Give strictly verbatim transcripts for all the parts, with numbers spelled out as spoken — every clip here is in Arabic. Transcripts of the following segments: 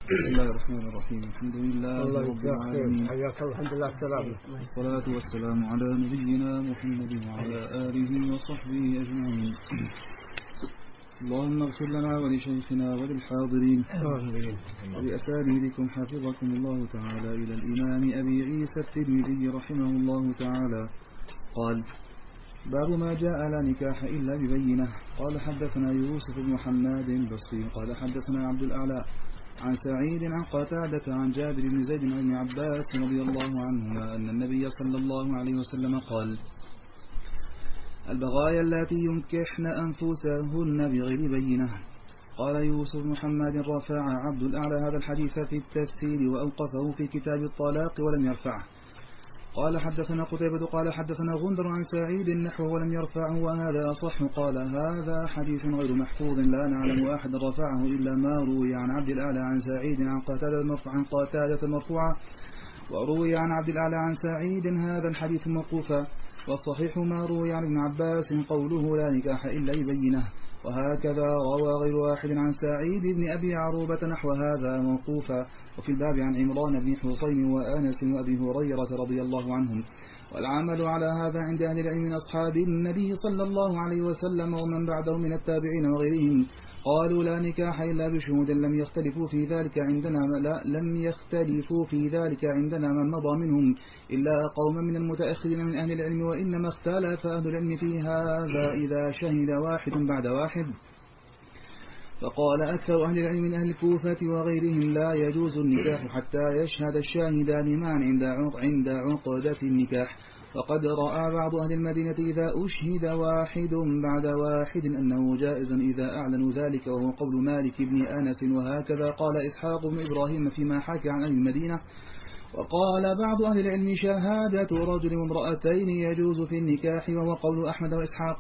بسم الله الرحمن الرحيم. الحمد لله رب العالمين، حياك الله. الحمد لله السلام. والصلاة والسلام على نبينا محمد وعلى آله وصحبه أجمعين. اللهم اغفر لنا ولشيخنا وللحاضرين ولأساتذتكم حفظكم الله تعالى إلى الإمام أبي عيسى الترمذي رحمه الله تعالى قال: باب ما جاء لا نكاح إلا ببينة. قال: حدثنا يوسف بن محمد البصري قال: حدثنا عبد الأعلى عن سعيد عن قتادة عن جابر بن زيد عن ابن عباس رضي الله عنهما أن النبي صلى الله عليه وسلم قال: البغايا اللاتي ينكحن أنفسهن بغير بينة. قال يوسف بن محمد: رفع عبد الأعلى هذا الحديث في التفسير وأوقفه في كتاب الطلاق ولم يرفعه. قال: حدثنا قتيبة قال: حدثنا غندر عن سعيد نحوه ولم يرفعه وهذا أصح. قال: هذا حديث غير محفوظ لا نعلم أحد رفعه إلا ما روي عن عبد الأعلى عن سعيد عن قتادة المرفوع عن قتادة المرفوعة، وروي عن عبد الأعلى عن سعيد هذا الحديث موقوفا، والصحيح ما روي عن ابن عباس قوله لا نكاح إلا ببينة. وهكذا روى غير واحد عن سعيد بن أبي عروبة نحو هذا موقوفا. وفي الباب عن عمران بن حصين وآنس وأبي هريرة رضي الله عنهم. والعمل على هذا عند أهل العلم من أصحاب النبي صلى الله عليه وسلم ومن بعده من التابعين وغيرهم. قالوا: لا نكاح إلا بشهود. لم يختلفوا في ذلك عندنا لا لم يختلفوا في ذلك عندنا من مضى منهم إلا قوم من المتأخرين من أهل العلم، وإنما اختلف أهل العلم في هذا إذا شهد واحد بعد واحد. فقال أكثر أهل العلم من أهل الكوفة وغيرهم: لا يجوز النكاح حتى يشهد الشاهدان معا عند عقدة النكاح. وقد رأى بعض أهل المدينة إذا أشهد واحد بعد واحد أنه جائز إذا أعلنوا ذلك، وهو قول مالك بن أنس. وهكذا قال إسحاق بن إبراهيم فيما حكى عن أهل المدينة. وقال بعض أهل العلم: شهادة رجل وامرأتين يجوز في النكاح، وهو قول أحمد وإسحاق.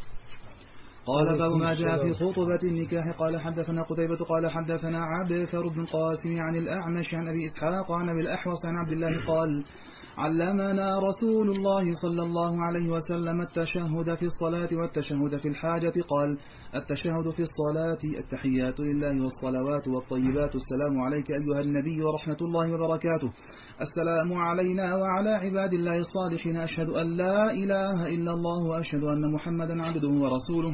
قال: باب ما جاء في خطبة النكاح. قال: حدثنا قتيبة قال: حدثنا عبثر بن قاسم عن الأعمش عن أبي إسحاق عن أبي الأحوص عن عبد الله قال: علمنا رسول الله صلى الله عليه وسلم التشهد في الصلاة والتشهد في الحاجة. قال: التشهد في الصلاة: التحيات لله والصلوات والطيبات، السلام عليك أيها النبي ورحمة الله وبركاته، السلام علينا وعلى عباد الله الصالحين، أشهد أن لا إله إلا الله وأشهد أن محمدا عبده ورسوله.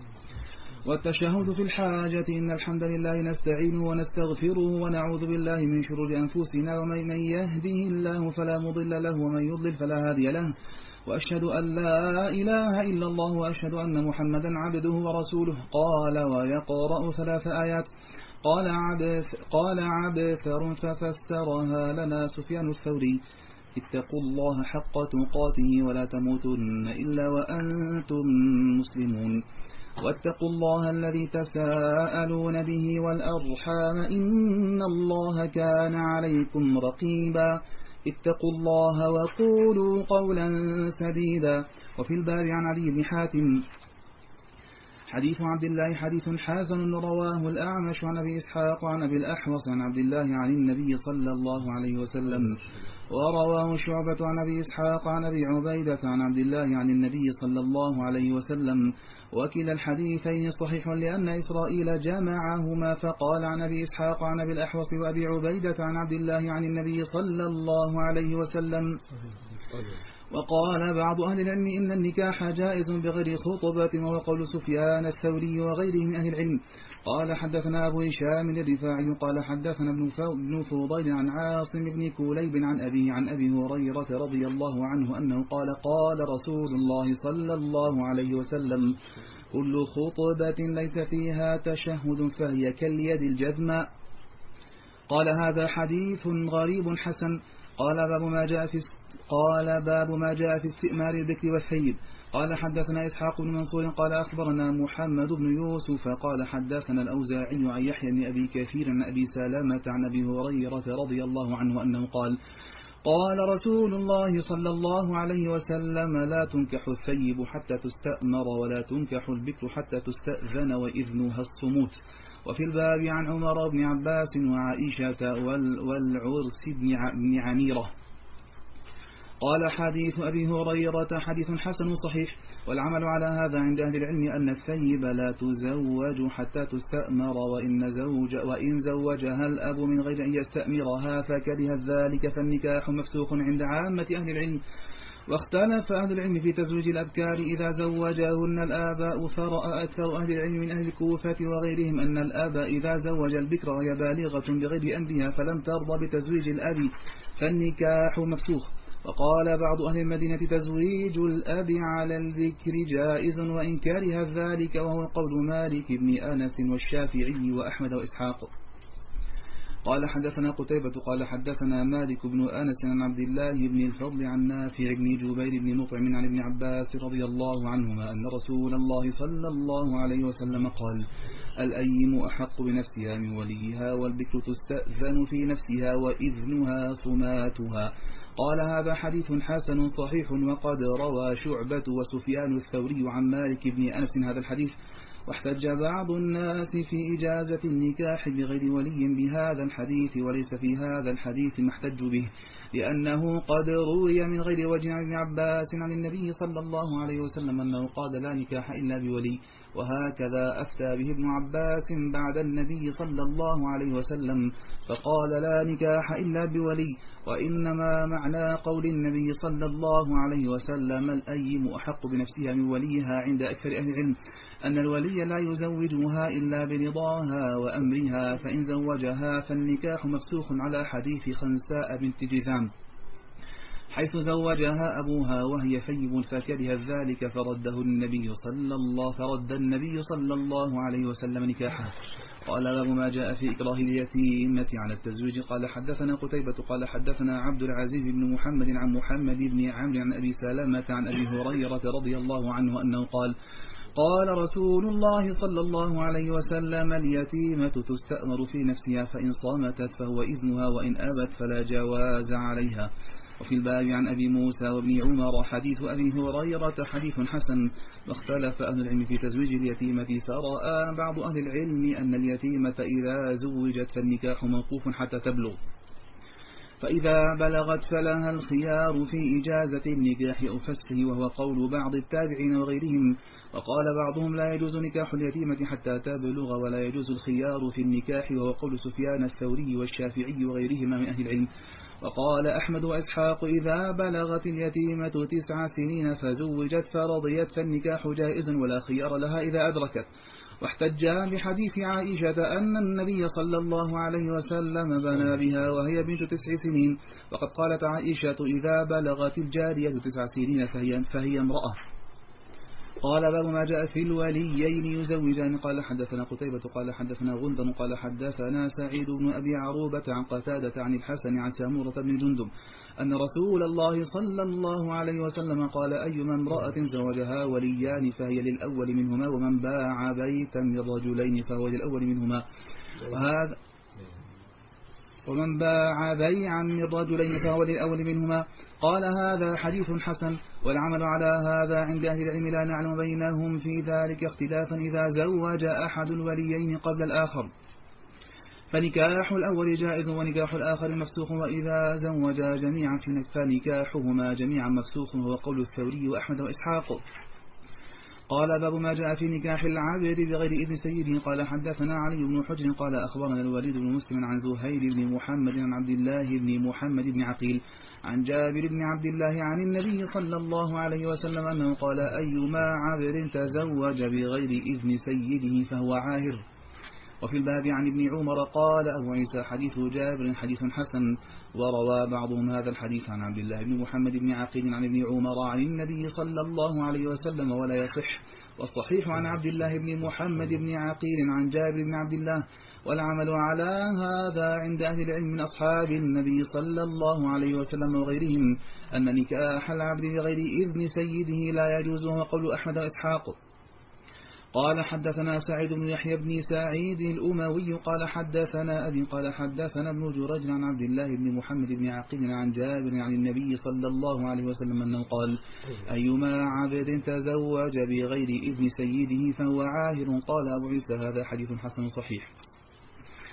والتشهد في الحاجة: إن الحمد لله نستعينه ونستغفره ونعوذ بالله من شرور أنفسنا، ومن يهده الله فلا مضل له ومن يضلل فلا هادي له، وأشهد أن لا إله إلا الله وأشهد أن محمدا عبده ورسوله. قال: ويقرأ ثلاث آيات. قال عبث قال عبثر ففسرها لنا سفيان الثوري: اتقوا الله حق تقاته ولا تموتن إلا وأنتم مسلمون، واتقوا الله الذي تساءلون به والأرحام إن الله كان عليكم رقيبا، اتقوا الله وقولوا قولا سديدا. وفي الباب عن علي بن حاتم: حديث عبد الله حديث حسن رواه الأعمش عن أبي إسحاق عن أبي الأحوص عن عبد الله عن النبي صلى الله عليه وسلم، ورواه شعبة عن أبي إسحاق عن أبي عبيدة عن عبد الله عن النبي صلى الله عليه وسلم. وكلا الحديثين صحيح لأن إسرائيل جمعهما، فقال عن أبي إسحاق عن أبي الأحوص وأبي عبيدة عن عبد الله عن النبي صلى الله عليه وسلم. وقال بعض أهل العلم إن النكاح جائز بغير خطبة، وهو قول سفيان الثوري وغيره من أهل العلم. قال: حدثنا أبو هشام الرفاعي قال: حدثنا ابن فضيل عن عاصم بن كليب عن أبيه عن أبي هريرة رضي الله عنه أنه قال: قال رسول الله صلى الله عليه وسلم: كل خطبة ليس فيها تشهد فهي كاليد الجذماء. قال: هذا حديث غريب حسن. قال: باب ما جاء في قال باب ما جاء في استئمار البكر والثيب. قال: حدثنا إسحاق بن منصور قال: أخبرنا محمد بن يوسف قال: حدثنا الأوزاعي عن يحيى بن أبي كثير عن أبي سلامة عن أبي هريرة رضي الله عنه أنه قال: قال رسول الله صلى الله عليه وسلم: لا تنكح الثيب حتى تستأمر، ولا تنكح البكر حتى تستأذن، وإذنها الصموت. وفي الباب عن عمر بن عباس وعائشة والعرس بن عميرة. قال حديث أبي هريرة حديث حسن صحيح، والعمل على هذا عند أهل العلم أن الثيب لا تزوج حتى تستأمر، وإن, زوج وإن زوجها الأب من غير أن يستأمرها فكره ذلك فالنكاح مفسوخ عند عامة أهل العلم. واختلف أهل العلم في تزويج الأبكار إذا زوجهن الآباء، فرأى أكثر أهل العلم من أهل الكوفة وغيرهم أن الآب إذا زوج البكر وهي بالغة بغير أمرها فلم ترضى بتزويج الأب فالنكاح مفسوخ. وقال بعض أهل المدينة تزويج الأب على الذكر جائز وإن كره ذلك، وهو قول مالك بن أنس والشافعي وأحمد وإسحاق. قال حدثنا قتيبة قال حدثنا مالك بن أنس عن عبد الله بن الفضل عن نافع بن جبير بن مطعم عن ابن عباس رضي الله عنهما أن رسول الله صلى الله عليه وسلم قال: الأيم أحق بنفسها من وليها، والبكر تستأذن في نفسها وإذنها صماتها. قال هذا حديث حسن صحيح، وقد روى شعبة وسفيان الثوري عن مالك بن أنس هذا الحديث. واحتج بعض الناس في إجازة النكاح بغير ولي بهذا الحديث، وليس في هذا الحديث ما احتج به، لأنه قد روي من غير وجه عن ابن عباس عن النبي صلى الله عليه وسلم أنه قال لا نكاح إلا بولي، وهكذا أفتى به ابن عباس بعد النبي صلى الله عليه وسلم فقال لا نكاح إلا بولي. وإنما معنى قول النبي صلى الله عليه وسلم الأيم أحق بنفسها من وليها عند أكثر أهل العلم أن الولي لا يزوجها إلا برضاها وأمرها، فإن زوجها فالنكاح مفسوخ على حديث خنساء بنت جذام حيث زوجها أبوها وهي ثيب فكره ذلك فرده النبي صلى الله فرد النبي صلى الله عليه وسلم نكاحها. قال باب ما جاء في إكراه اليتيمة على التزويج. قال حدثنا قتيبة قال حدثنا عبد العزيز بن محمد عن محمد بن عمرو عن أبي سلامة عن أبي هريرة رضي الله عنه أنه قال: قال رسول الله صلى الله عليه وسلم اليتيمة تستأمر في نفسها، فإن صامتت فهو إذنها، وإن أبت فلا جواز عليها. وفي الباب عن أبي موسى وابن عمر حديث أبي هريرة حديث حسن. واختلف أهل العلم في تزويج اليتيمة، فرأى بعض أهل العلم أن اليتيمة إذا زوجت فالنكاح موقوف حتى تبلغ، فإذا بلغت فلها الخيار في إجازة النكاح أو فسخه، وهو قول بعض التابعين وغيرهم. وقال بعضهم لا يجوز نكاح اليتيمة حتى تبلغ ولا يجوز الخيار في النكاح، وهو قول سفيان الثوري والشافعي وغيرهما من أهل العلم. وقال أحمد وإسحاق إذا بلغت اليتيمة تسع سنين فزوجت فرضيت فالنكاح جائز ولا خيار لها إذا أدركت. واحتج بحديث عائشة أن النبي صلى الله عليه وسلم بنى بها وهي بنت تسع سنين، وقد قالت عائشة إذا بلغت الجارية تسع سنين فهي, فهي امرأة. قال باب ما جاء في الوليين يزوجان. قال حدثنا قتيبة قال حدثنا غندر قال حدثنا سعيد بن أبي عروبة عن قتادة عن الحسن عن سامورة بن جندب أن رسول الله صلى الله عليه وسلم قال: أيما امرأة زوجها وليان فهي للأول منهما، ومن باع بيتا من رجلين فهو للأول منهما، وهذا ومن باع بيعا من رجلين فهو للأول منهما. قال هذا حديث حسن، والعمل على هذا عند أهل العلم لا نعلم بينهم في ذلك اختلافا إذا زوج أحد الوليين قبل الآخر فنكاح الأول جائز ونكاح الآخر مفسوخ، وإذا زوجا جميعا فنكاحهما جميعا مفسوخ، وهو قول الثوري وأحمد وإسحاق. قال باب ما جاء في نكاح العبد بغير إذن سيده. قال حدثنا علي بن حجر قال أخبرنا الوليد بن مسلم عن زهير بن محمد عن عبد الله بن محمد بن عقيل عن جابر بن عبد الله عن النبي صلى الله عليه وسلم أنه قال: أيما عبد تزوج بغير إذن سيده فهو عاهر. وفي الباب عن ابن عمر قال أبو عيسى حديث جابر حديث حسن. وروى بعضهم هذا الحديث عن عبد الله بن محمد بن عقيل عن ابن عمر عن النبي صلى الله عليه وسلم ولا يصح، والصحيح عن عبد الله بن محمد بن عقيل عن جابر بن عبد الله. والعمل على هذا عند أهل العلم من أصحاب النبي صلى الله عليه وسلم وغيرهم أن نكاح العبد بغير إذن سيده لا يجوز، وقول أحمد وإسحاق. قال حدثنا سعيد بن يحيى بن سعيد الأموي قال حدثنا أبي قال حدثنا ابن جريج عن عبد الله بن محمد بن عقيل عن جابر عن النبي صلى الله عليه وسلم أنه قال: أيما عبد تزوج بغير إذن سيده فهو عاهر. قال أبو عيسى هذا حديث حسن صحيح.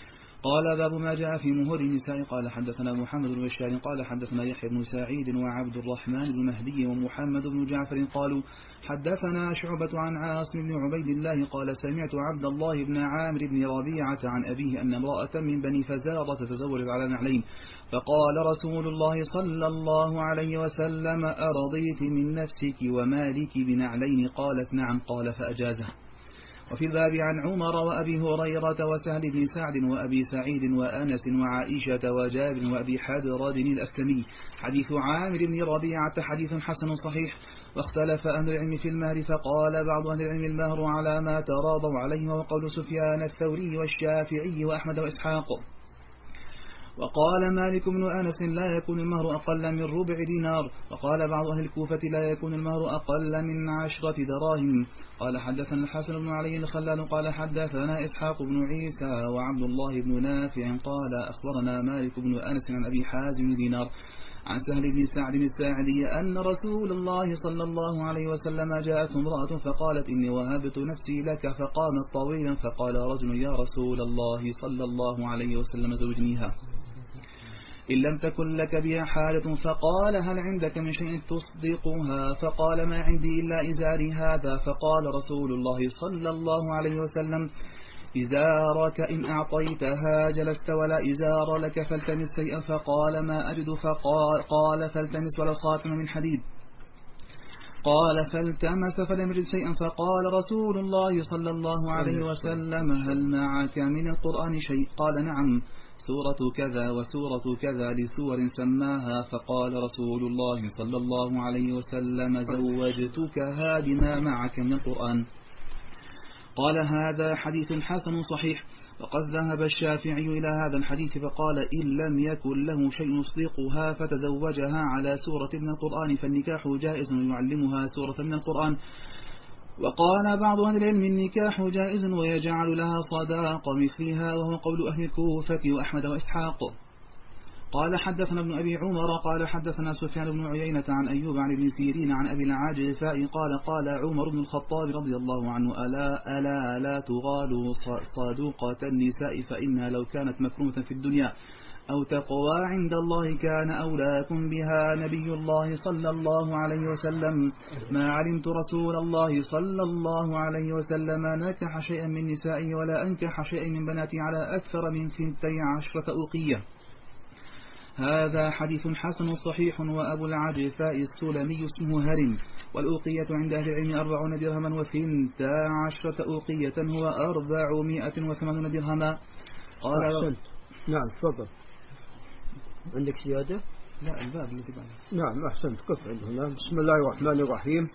قال باب ما جاء في مهور النساء. قال حدثنا محمد بن بشار قال حدثنا يحيى بن سعيد وعبد الرحمن بن مهدي ومحمد بن جعفر قالوا حدثنا شعبة عن عاصم بن عبيد الله قال سمعت عبد الله بن عامر بن ربيعة عن أبيه أن امرأة من بني فزارة تزوجت على نعلين، فقال رسول الله صلى الله عليه وسلم أرضيت من نفسك ومالك بنعلين؟ قالت نعم. قال فأجازه. وفي الباب عن عمر وأبي هريرة وسهل بن سعد وأبي سعيد وأنس وعائشة وجابر وأبي حدرد الأسلمي. حديث عامر بن ربيعة حديث حسن صحيح. واختلف أهل العلم في المهر، فقال بعض أهل العلم المهر على ما تراضوا عليه، وقول سفيان الثوري والشافعي وأحمد وإسحاق. وقال مالك بن أنس لا يكون المهر أقل من ربع دينار. وقال بعض أهل الكوفة لا يكون المهر أقل من عشرة دراهم. قال حدثنا الحسن بن علي الخلال قال حدثنا إسحاق بن عيسى وعبد الله بن نافع قال أخبرنا مالك بن أنس عن أبي حازم دينار عن سهل بن سعد الساعدي أن رسول الله صلى الله عليه وسلم جاءت امرأة فقالت إني وهبت نفسي لك، فقامت طويلا فقال رجل يا رسول الله صلى الله عليه وسلم زوجنيها إن لم تكن لك بها حالة. فقال هل عندك من شيء تصدقها؟ فقال ما عندي إلا إزاري هذا. فقال رسول الله صلى الله عليه وسلم إزارك إن أعطيتها جلست ولا إزار لك فالتمس شيئا. فقال ما أجد. فقال قال فالتمس ولا خاتم من حديد. قال فالتمس فلم يجد شيئا. فقال رسول الله صلى الله عليه وسلم هل معك من القرآن شيء؟ قال نعم سورة كذا وسورة كذا لسور سماها. فقال رسول الله صلى الله عليه وسلم زوجتكها بما معك من القرآن. قال هذا حديث حسن صحيح. وقد ذهب الشافعي إلى هذا الحديث فقال إن لم يكن له شيء يصدقها فتزوجها على سورة من القرآن فالنكاح جائز ويعلمها سورة من القرآن. وقال بعض أهل العلم النكاح جائز ويجعل لها صداق مثلها، وهو قول أهل الكوفة وأحمد وإسحاق. قال حدثنا ابن أبي عمر قال حدثنا سفيان بن عيينة عن أيوب عن ابن سيرين عن أبي العاجفاء قال قال عمر بن الخطاب رضي الله عنه ألا ألا لا تغالوا صادوقة النساء فإنها لو كانت مكرومة في الدنيا أو تقوى عند الله كان أولاكم بها نبي الله صلى الله عليه وسلم. ما علمت رسول الله صلى الله عليه وسلم نكح شيئا من نسائه ولا أنكح شيئا من بناتي على أكثر من ثنتي عشرة أوقية. هذا حديث حسن صحيح. وأبو العجفاء السلمي اسمه هرم، والأوقية عند أهل العلم أربعون درهما وثنتا عشرة أوقية هو أربعمائة وثمانون درهما. قال أحسنت. نعم تفضل. عندك زيادة؟ لا الباب الذي بعده. نعم أحسنت قف هنا. بسم الله الرحمن الرحيم،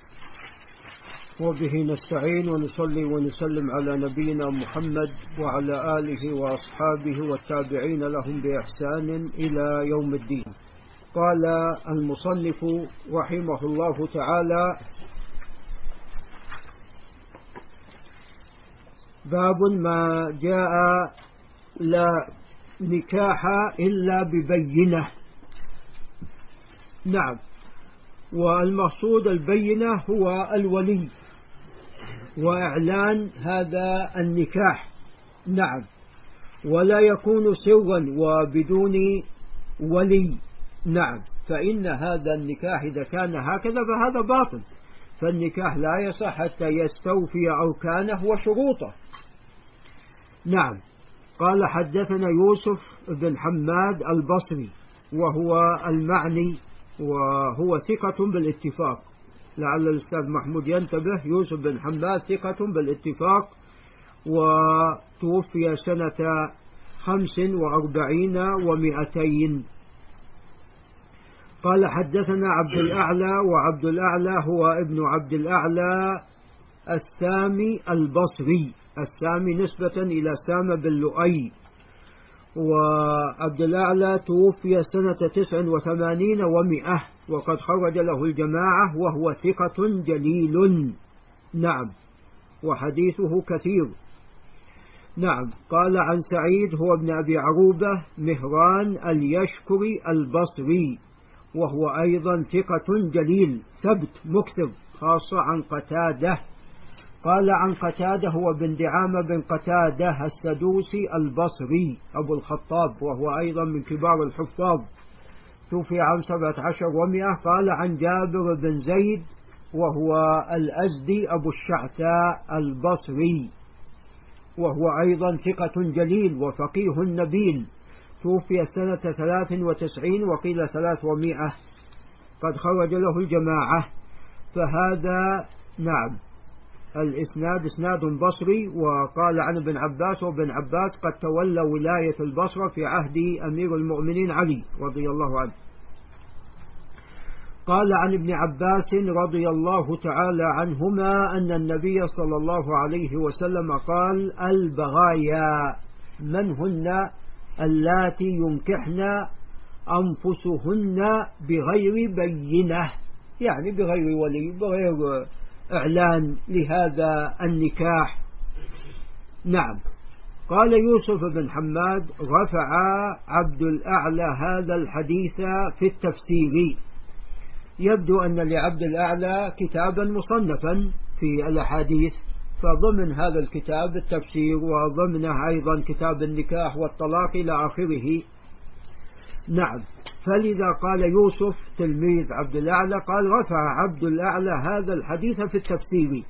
وبه نستعين ونصلي ونسلم على نبينا محمد وعلى آله وأصحابه والتابعين لهم بإحسان إلى يوم الدين. قال المصنف رحمه الله تعالى باب ما جاء لا نكاح إلا ببينة. نعم، والمقصود البينة هو الولي وإعلان هذا النكاح. نعم، ولا يكون سرا وبدون ولي. نعم، فإن هذا النكاح إذا كان هكذا فهذا باطل، فالنكاح لا يصح حتى يستوفي أركانه وشروطه. نعم. قال حدثنا يوسف بن حماد البصري وهو المعني وهو ثقة بالاتفاق، لعل الأستاذ محمود ينتبه. يوسف بن حماد ثقة بالاتفاق وتوفي سنة خمس وأربعين ومئتين. قال حدثنا عبد الأعلى، وعبد الأعلى هو ابن عبد الأعلى السامي البصري، السامي نسبة إلى سام بن لؤي. وعبد الأعلى توفي سنة تسع وثمانين ومئة وقد خرج له الجماعة وهو ثقة جليل. نعم، وحديثه كثير. نعم. قال عن سعيد هو ابن أبي عروبة مهران اليشكري البصري وهو أيضا ثقة جليل ثبت مكثر، خاصة عن قتادة. قال عن قتادة هو بن دعامة بن قتادة السدوسي البصري أبو الخطاب، وهو أيضا من كبار الحفاظ، توفي عام سبعة عشر ومئة. قال عن جابر بن زيد وهو الأزدي أبو الشعثاء البصري، وهو أيضا ثقة جليل وفقيه نبيل، توفي سنة ثلاث وتسعين وقيل ثلاث ومئة، قد خرج له الجماعة. فهذا نعم الإسناد إسناد بصري. وقال عن ابن عباس، وابن عباس قد تولى ولاية البصرة في عهد أمير المؤمنين علي رضي الله عنه. قال عن ابن عباس رضي الله تعالى عنهما أن النبي صلى الله عليه وسلم قال: البغايا من هن اللاتي ينكحن أنفسهن بغير بينة، يعني بغير ولي، بغير إعلان لهذا النكاح. نعم. قال يوسف بن حماد: رفع عبد الأعلى هذا الحديث في التفسير. يبدو أن لعبد الأعلى كتابا مصنفا في الأحاديث، فضمن هذا الكتاب التفسير، وضمنه أيضا كتاب النكاح والطلاق إلى آخره. نعم. فلذا قال يوسف تلميذ عبد الأعلى قال: رفع عبد الأعلى هذا الحديث في التفسير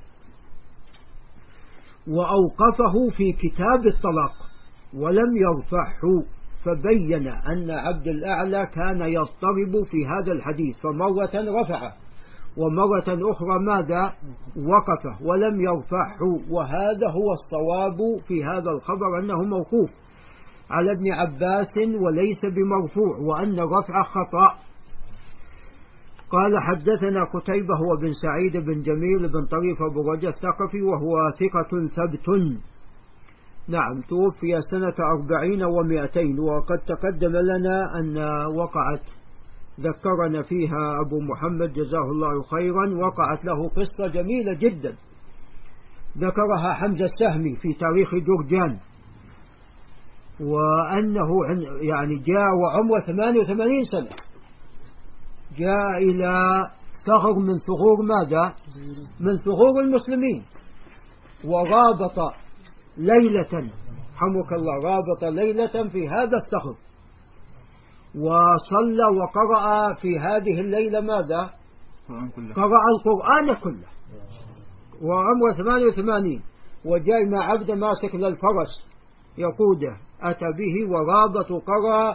وأوقفه في كتاب الطلاق ولم يرفعه، فبين أن عبد الأعلى كان يضطرب في هذا الحديث، فمرة رفعه ومرة أخرى ماذا؟ وقفه ولم يرفعه. وهذا هو الصواب في هذا الخبر، أنه موقوف على ابن عباس وليس بمرفوع، وأن الرفع خطأ. قال: حدثنا قتيبة هو بن سعيد بن جميل بن طريف أبو رجاء الثقفي، وهو ثقة ثبت. نعم. توفي سنة أربعين ومائتين، وقد تقدم لنا أن وقعت ذكرنا فيها أبو محمد جزاه الله خيرا، وقعت له قصة جميلة جدا ذكرها حمزة السهمي في تاريخ جرجان، وأنه يعني جاء وعمره ثمانية وثمانين سنة، جاء إلى ثغر من ثغور ماذا؟ من ثغور المسلمين، ورابط ليلة، حمك الله، رابط ليلة في هذا الثغر، وصلى وقرأ في هذه الليلة ماذا؟ قرأ القرآن كله، وعمره ثمانية وثمانين، وجاء مع عبد ماسك للفرس يقوده، أتى به ورابط قرأ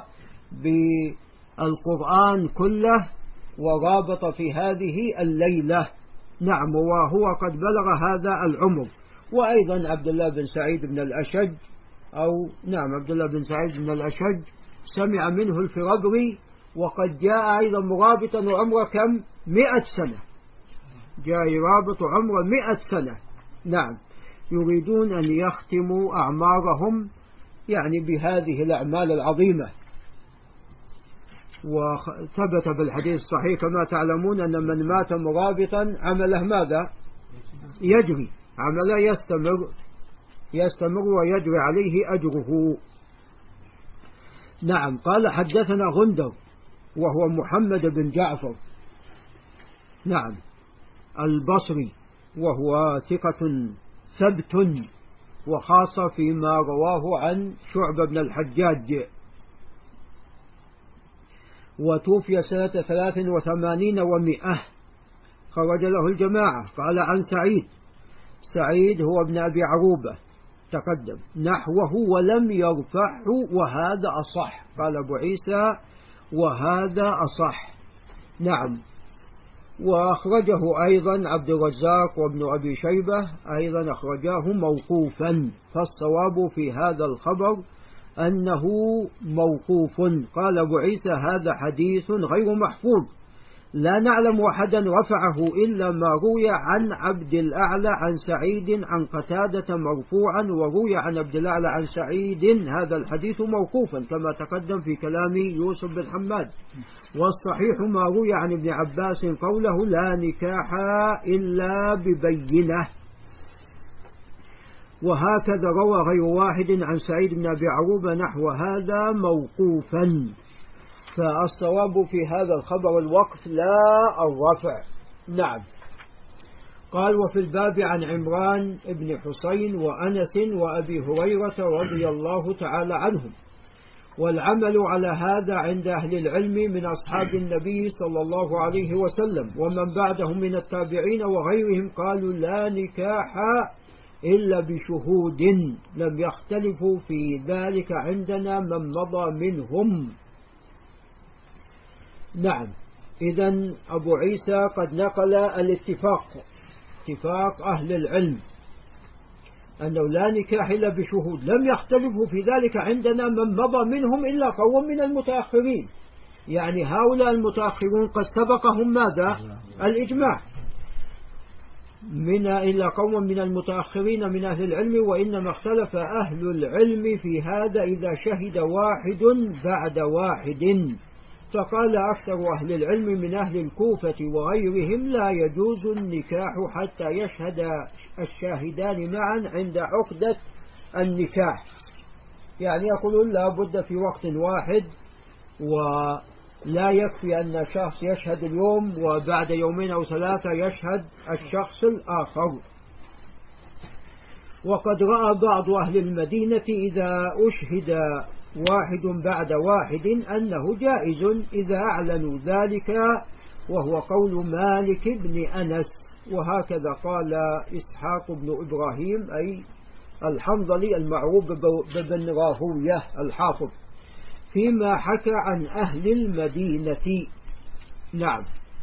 بالقرآن كله ورابط في هذه الليلة. نعم. وهو قد بلغ هذا العمر. وأيضا عبد الله بن سعيد بن الأشج، أو نعم عبد الله بن سعيد بن الأشج سمع منه الفربري، وقد جاء أيضا مرابطا وعمره كم؟ مئة سنة، جاء يرابط عمره مئة سنة. نعم. يريدون أن يختموا أعمارهم يعني بهذه الأعمال العظيمة. وثبت بالحديث الصحيح كما تعلمون أن من مات مرابطا عمله ماذا؟ يجري، عمله يستمر يستمر ويجري عليه أجره. نعم. قال: حدثنا غندر وهو محمد بن جعفر، نعم، البصري، وهو ثقة ثبت، وخاصة فيما رواه عن شعبة بن الحجاج، وتوفي سنة ثلاث وثمانين ومئة، خرج له الجماعة. قال عن سعيد، سعيد هو ابن أبي عروبة تقدم نحوه ولم يرفعه، وهذا أصح. قال أبو عيسى: وهذا أصح. نعم. وأخرجه أيضا عبد الرزاق وابن أبي شيبة، أيضا أخرجاه موقوفا، فالصواب في هذا الخبر أنه موقوف. قال أبو عيسى: هذا حديث غير محفوظ، لا نعلم أحدا رفعه إلا ما روي عن عبد الأعلى عن سعيد عن قتادة مرفوعا، وروي عن عبد الأعلى عن سعيد هذا الحديث موقوفا كما تقدم في كلام يوسف بن حماد. والصحيح ما روي عن ابن عباس قوله: لا نكاح إلا ببينة. وهكذا روى غير واحد عن سعيد بن أبي عروبة نحو هذا موقوفا. فالصواب في هذا الخبر الوقف لا الرفع. نعم. قال وفي الباب عن عمران بن حسين وأنس وأبي هريرة رضي الله تعالى عنهم. والعمل على هذا عند أهل العلم من أصحاب النبي صلى الله عليه وسلم ومن بعدهم من التابعين وغيرهم قالوا لا نكاح إلا بشهود، لم يختلفوا في ذلك عندنا من مضى منهم. نعم، إذن أبو عيسى قد نقل الاتفاق، اتفاق أهل العلم أنه لا نكاح إلا بشهود، لم يختلفوا في ذلك عندنا من مضى منهم إلا قوم من المتأخرين، يعني هؤلاء المتأخرون قد سبقهم ماذا؟ الإجماع. من إلا قوم من المتأخرين من أهل العلم، وإنما اختلف أهل العلم في هذا إذا شهد واحد بعد واحد، فقال أكثر أهل العلم من أهل الكوفة وغيرهم لا يجوز النكاح حتى يشهد الشاهدان معا عند عقدة النكاح، يعني يقولون لا بد في وقت واحد، ولا يكفي أن شخص يشهد اليوم وبعد يومين أو ثلاثة يشهد الشخص الآخر. وقد رأى بعض أهل المدينة إذا أشهد واحد بعد واحد أنه جائز إذا أعلنوا ذلك، وهو قول مالك بن أنس، وهكذا قال إسحاق بن إبراهيم أي الحنظلي المعروف بابن راهوية الحافظ فيما حكى عن أهل المدينة. نعم،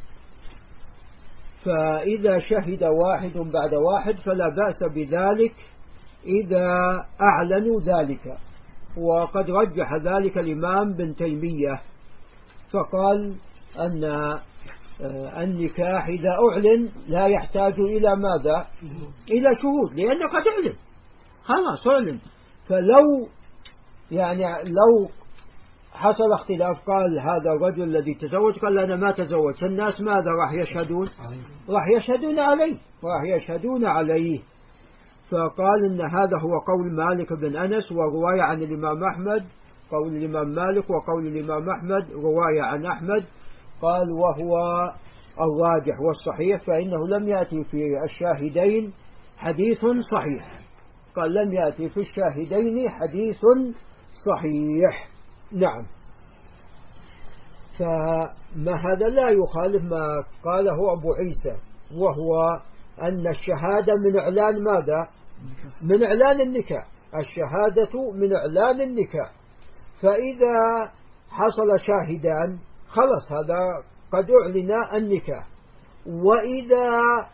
فإذا شهد واحد بعد واحد فلا بأس بذلك إذا أعلنوا ذلك. وقد رجح ذلك الإمام بن تيمية فقال أن النكاح إذا أعلن لا يحتاج إلى ماذا؟ إلى شهود، لأنه قد أعلن خلاص أعلن. فلو يعني لو حصل اختلاف قال هذا الرجل الذي تزوج قال أنا ما تزوج، الناس ماذا راح يشهدون؟ راح يشهدون عليه راح يشهدون عليه فقال إن هذا هو قول مالك بن أنس، ورواية عن الإمام أحمد قول الإمام مالك، وقول الإمام أحمد رواية عن أحمد. قال وهو الراجح والصحيح، فإنه لم يأتي في الشاهدين حديث صحيح، قال لم يأتي في الشاهدين حديث صحيح. نعم، فما هذا لا يخالف ما قاله أبو عيسى، وهو أن الشهادة من إعلان ماذا؟ من إعلان النكاح، الشهادة من إعلان النكاح، فإذا حصل شاهدان خلص هذا قد أعلن النكاح. وإذا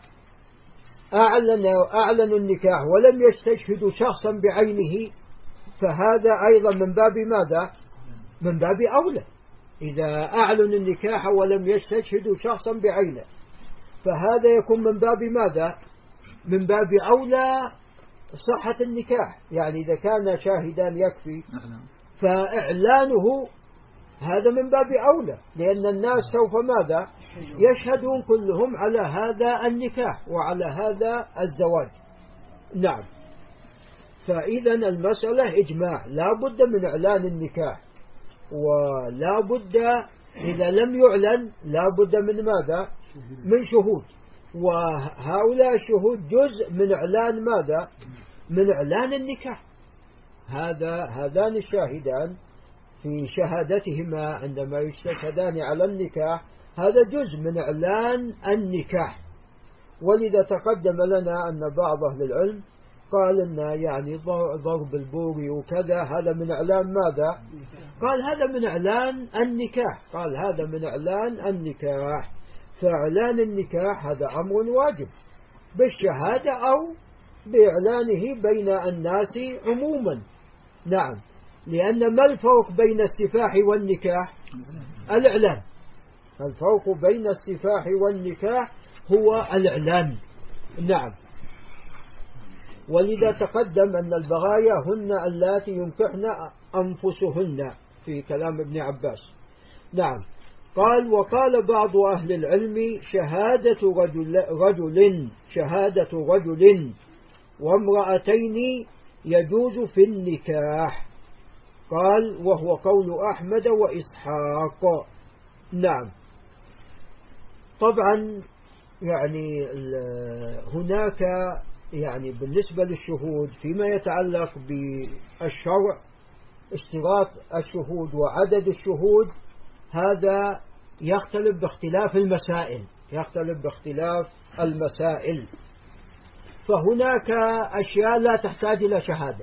أعلنوا أعلنوا النكاح ولم يستشهدوا شخصا بعينه فهذا أيضا من باب ماذا؟ من باب أولى. إذا أعلنوا النكاح ولم يستشهدوا شخصا بعينه فهذا يكون من باب ماذا؟ من باب أولى صحة النكاح، يعني إذا كان شاهدان يكفي فإعلانه هذا من باب أولى، لأن الناس سوف ماذا؟ يشهدون كلهم على هذا النكاح وعلى هذا الزواج. نعم، فإذا المسألة إجماع، لا بد من إعلان النكاح، ولا بد إذا لم يعلن لا بد من ماذا؟ من شهود، وهؤلاء الشهود جزء من إعلان ماذا؟ من إعلان النكاح. هذا هذان الشاهدان في شهادتهما عندما يشهدان على النكاح هذا جزء من إعلان النكاح. ولذا تقدم لنا أن بعض أهل العلم قال إن يعني ضرب البوري وكذا هذا من إعلان ماذا؟ قال هذا من إعلان النكاح، قال هذا من إعلان النكاح. فإعلان النكاح هذا أمر واجب بالشهادة أو بإعلانه بين الناس عموما. نعم، لأن ما الفرق بين السفاح والنكاح؟ الإعلان. الفرق بين السفاح والنكاح هو الإعلان. نعم، ولذا تقدم أن البغايا هن اللاتي ينكحن أنفسهن في كلام ابن عباس. نعم، قال وقال بعض أهل العلم شهادة رجل, رجل شهادة رجل وامرأتين يجوز في النكاح، قال وهو قول أحمد وإسحاق. نعم، طبعا يعني هناك يعني بالنسبة للشهود فيما يتعلق بالشرع اشتراط الشهود وعدد الشهود هذا يختلف باختلاف المسائل يختلف باختلاف المسائل فهناك أشياء لا تحتاج إلى شهادة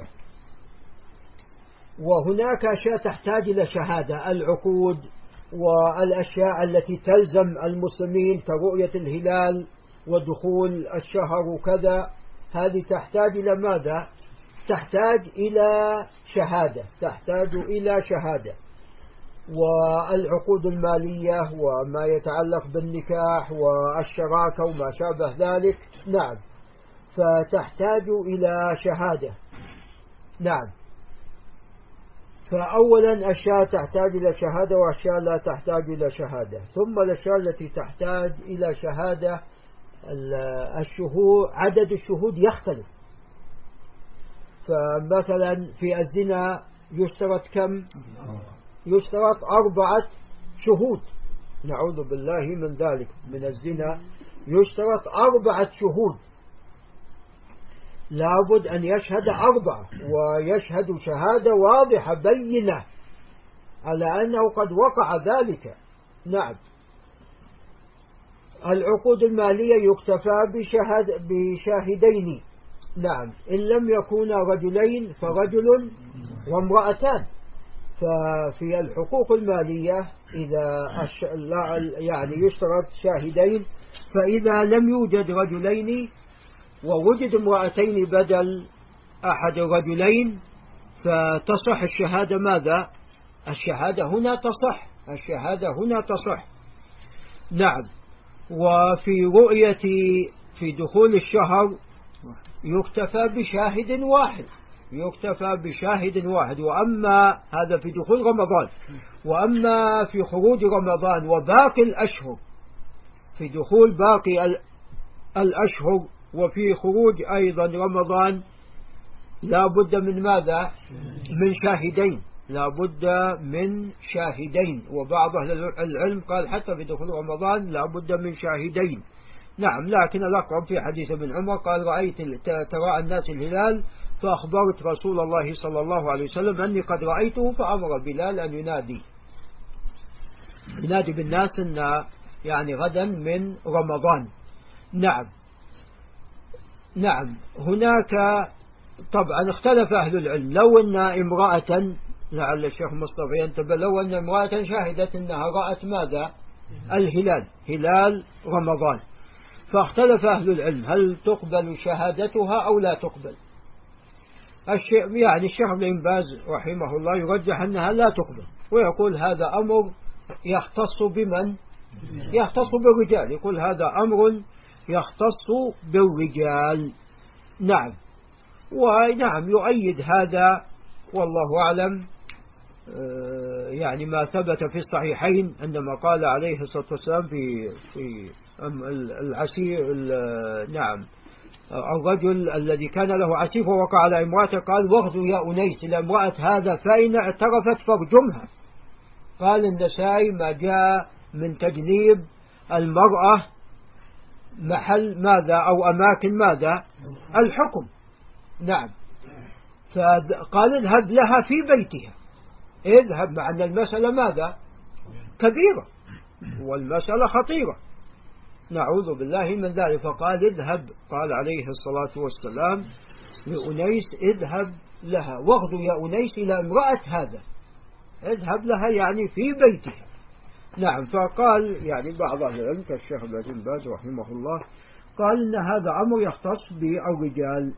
وهناك أشياء تحتاج إلى شهادة العقود والأشياء التي تلزم المسلمين كرؤية الهلال ودخول الشهر وكذا هذه تحتاج إلى ماذا؟ تحتاج إلى شهادة تحتاج إلى شهادة والعقود المالية وما يتعلق بالنكاح والشراكة وما شابه ذلك نعم فتحتاج إلى شهادة نعم فأولا أشياء تحتاج إلى شهادة وأشياء لا تحتاج إلى شهادة ثم الأشياء التي تحتاج إلى شهادة الشهود عدد الشهود يختلف فمثلا في الزنا يشترط كم يشترط أربعة شهود نعوذ بالله من ذلك من الزنا يشترط أربعة شهود لابد أن يشهد أربعة ويشهد شهادة واضحة بينة على أنه قد وقع ذلك نعم العقود المالية يكتفى بشهد بشاهدين نعم إن لم يكونا رجلين فرجل وامرأتان ففي الحقوق المالية إذا يعني يشترط شاهدين فإذا لم يوجد رجلين ووجد امرأتين بدل أحد الرجلين فتصح الشهادة ماذا؟ الشهادة هنا تصح الشهادة هنا تصح نعم وفي رؤية في دخول الشهر يكتفى بشاهد واحد يكتفى بشاهد واحد وأما هذا في دخول رمضان وأما في خروج رمضان وباقي الأشهر في دخول باقي الأشهر وفي خروج أيضا رمضان لا بد من ماذا من شاهدين لا بد من شاهدين وبعض أهل العلم قال حتى في دخول رمضان لا بد من شاهدين نعم لكن الأقرب في حديث ابن عمر قال رأيت تراءى الناس الهلال فأخبرت رسول الله صلى الله عليه وسلم أني قد رأيته فأمر بلال أن ينادي ينادي بالناس أن يعني غدا من رمضان نعم نعم هناك طبعا اختلف أهل العلم لو أن امرأة لعل الشيخ مصطفى ينتبه لو أن امرأة شاهدت أنها رأت ماذا الهلال هلال رمضان فاختلف أهل العلم هل تقبل شهادتها أو لا تقبل الشيخ يعني الشيخ ابن باز رحمه الله يرجح أنها لا تقبل ويقول هذا أمر يختص بمن يختص بالرجال يقول هذا أمر يختص بالرجال نعم ونعم يؤيد هذا والله أعلم يعني ما ثبت في الصحيحين عندما قال عليه الصلاة والسلام في في العسير نعم الرجل الذي كان له عسيف ووقع على امرأته قال واغدوا يا أنيس إلى امرأة هذا فإن اعترفت فارجمها قال النسائي ما جاء من تجنيب المرأة محل ماذا أو أماكن ماذا الحكم نعم فقال اذهب لها في بيتها اذهب مع أن المسألة ماذا كبيرة والمسألة خطيرة نعوذ بالله من ذلك فقال اذهب قال عليه الصلاة والسلام لأنيس اذهب لها واغدوا يا أنيس إلى امرأة هذا اذهب لها يعني في بيتها نعم فقال يعني بعض أهل العلم كالشيخ ابن باز رحمه الله قال إن هذا أمر يختص بالرجال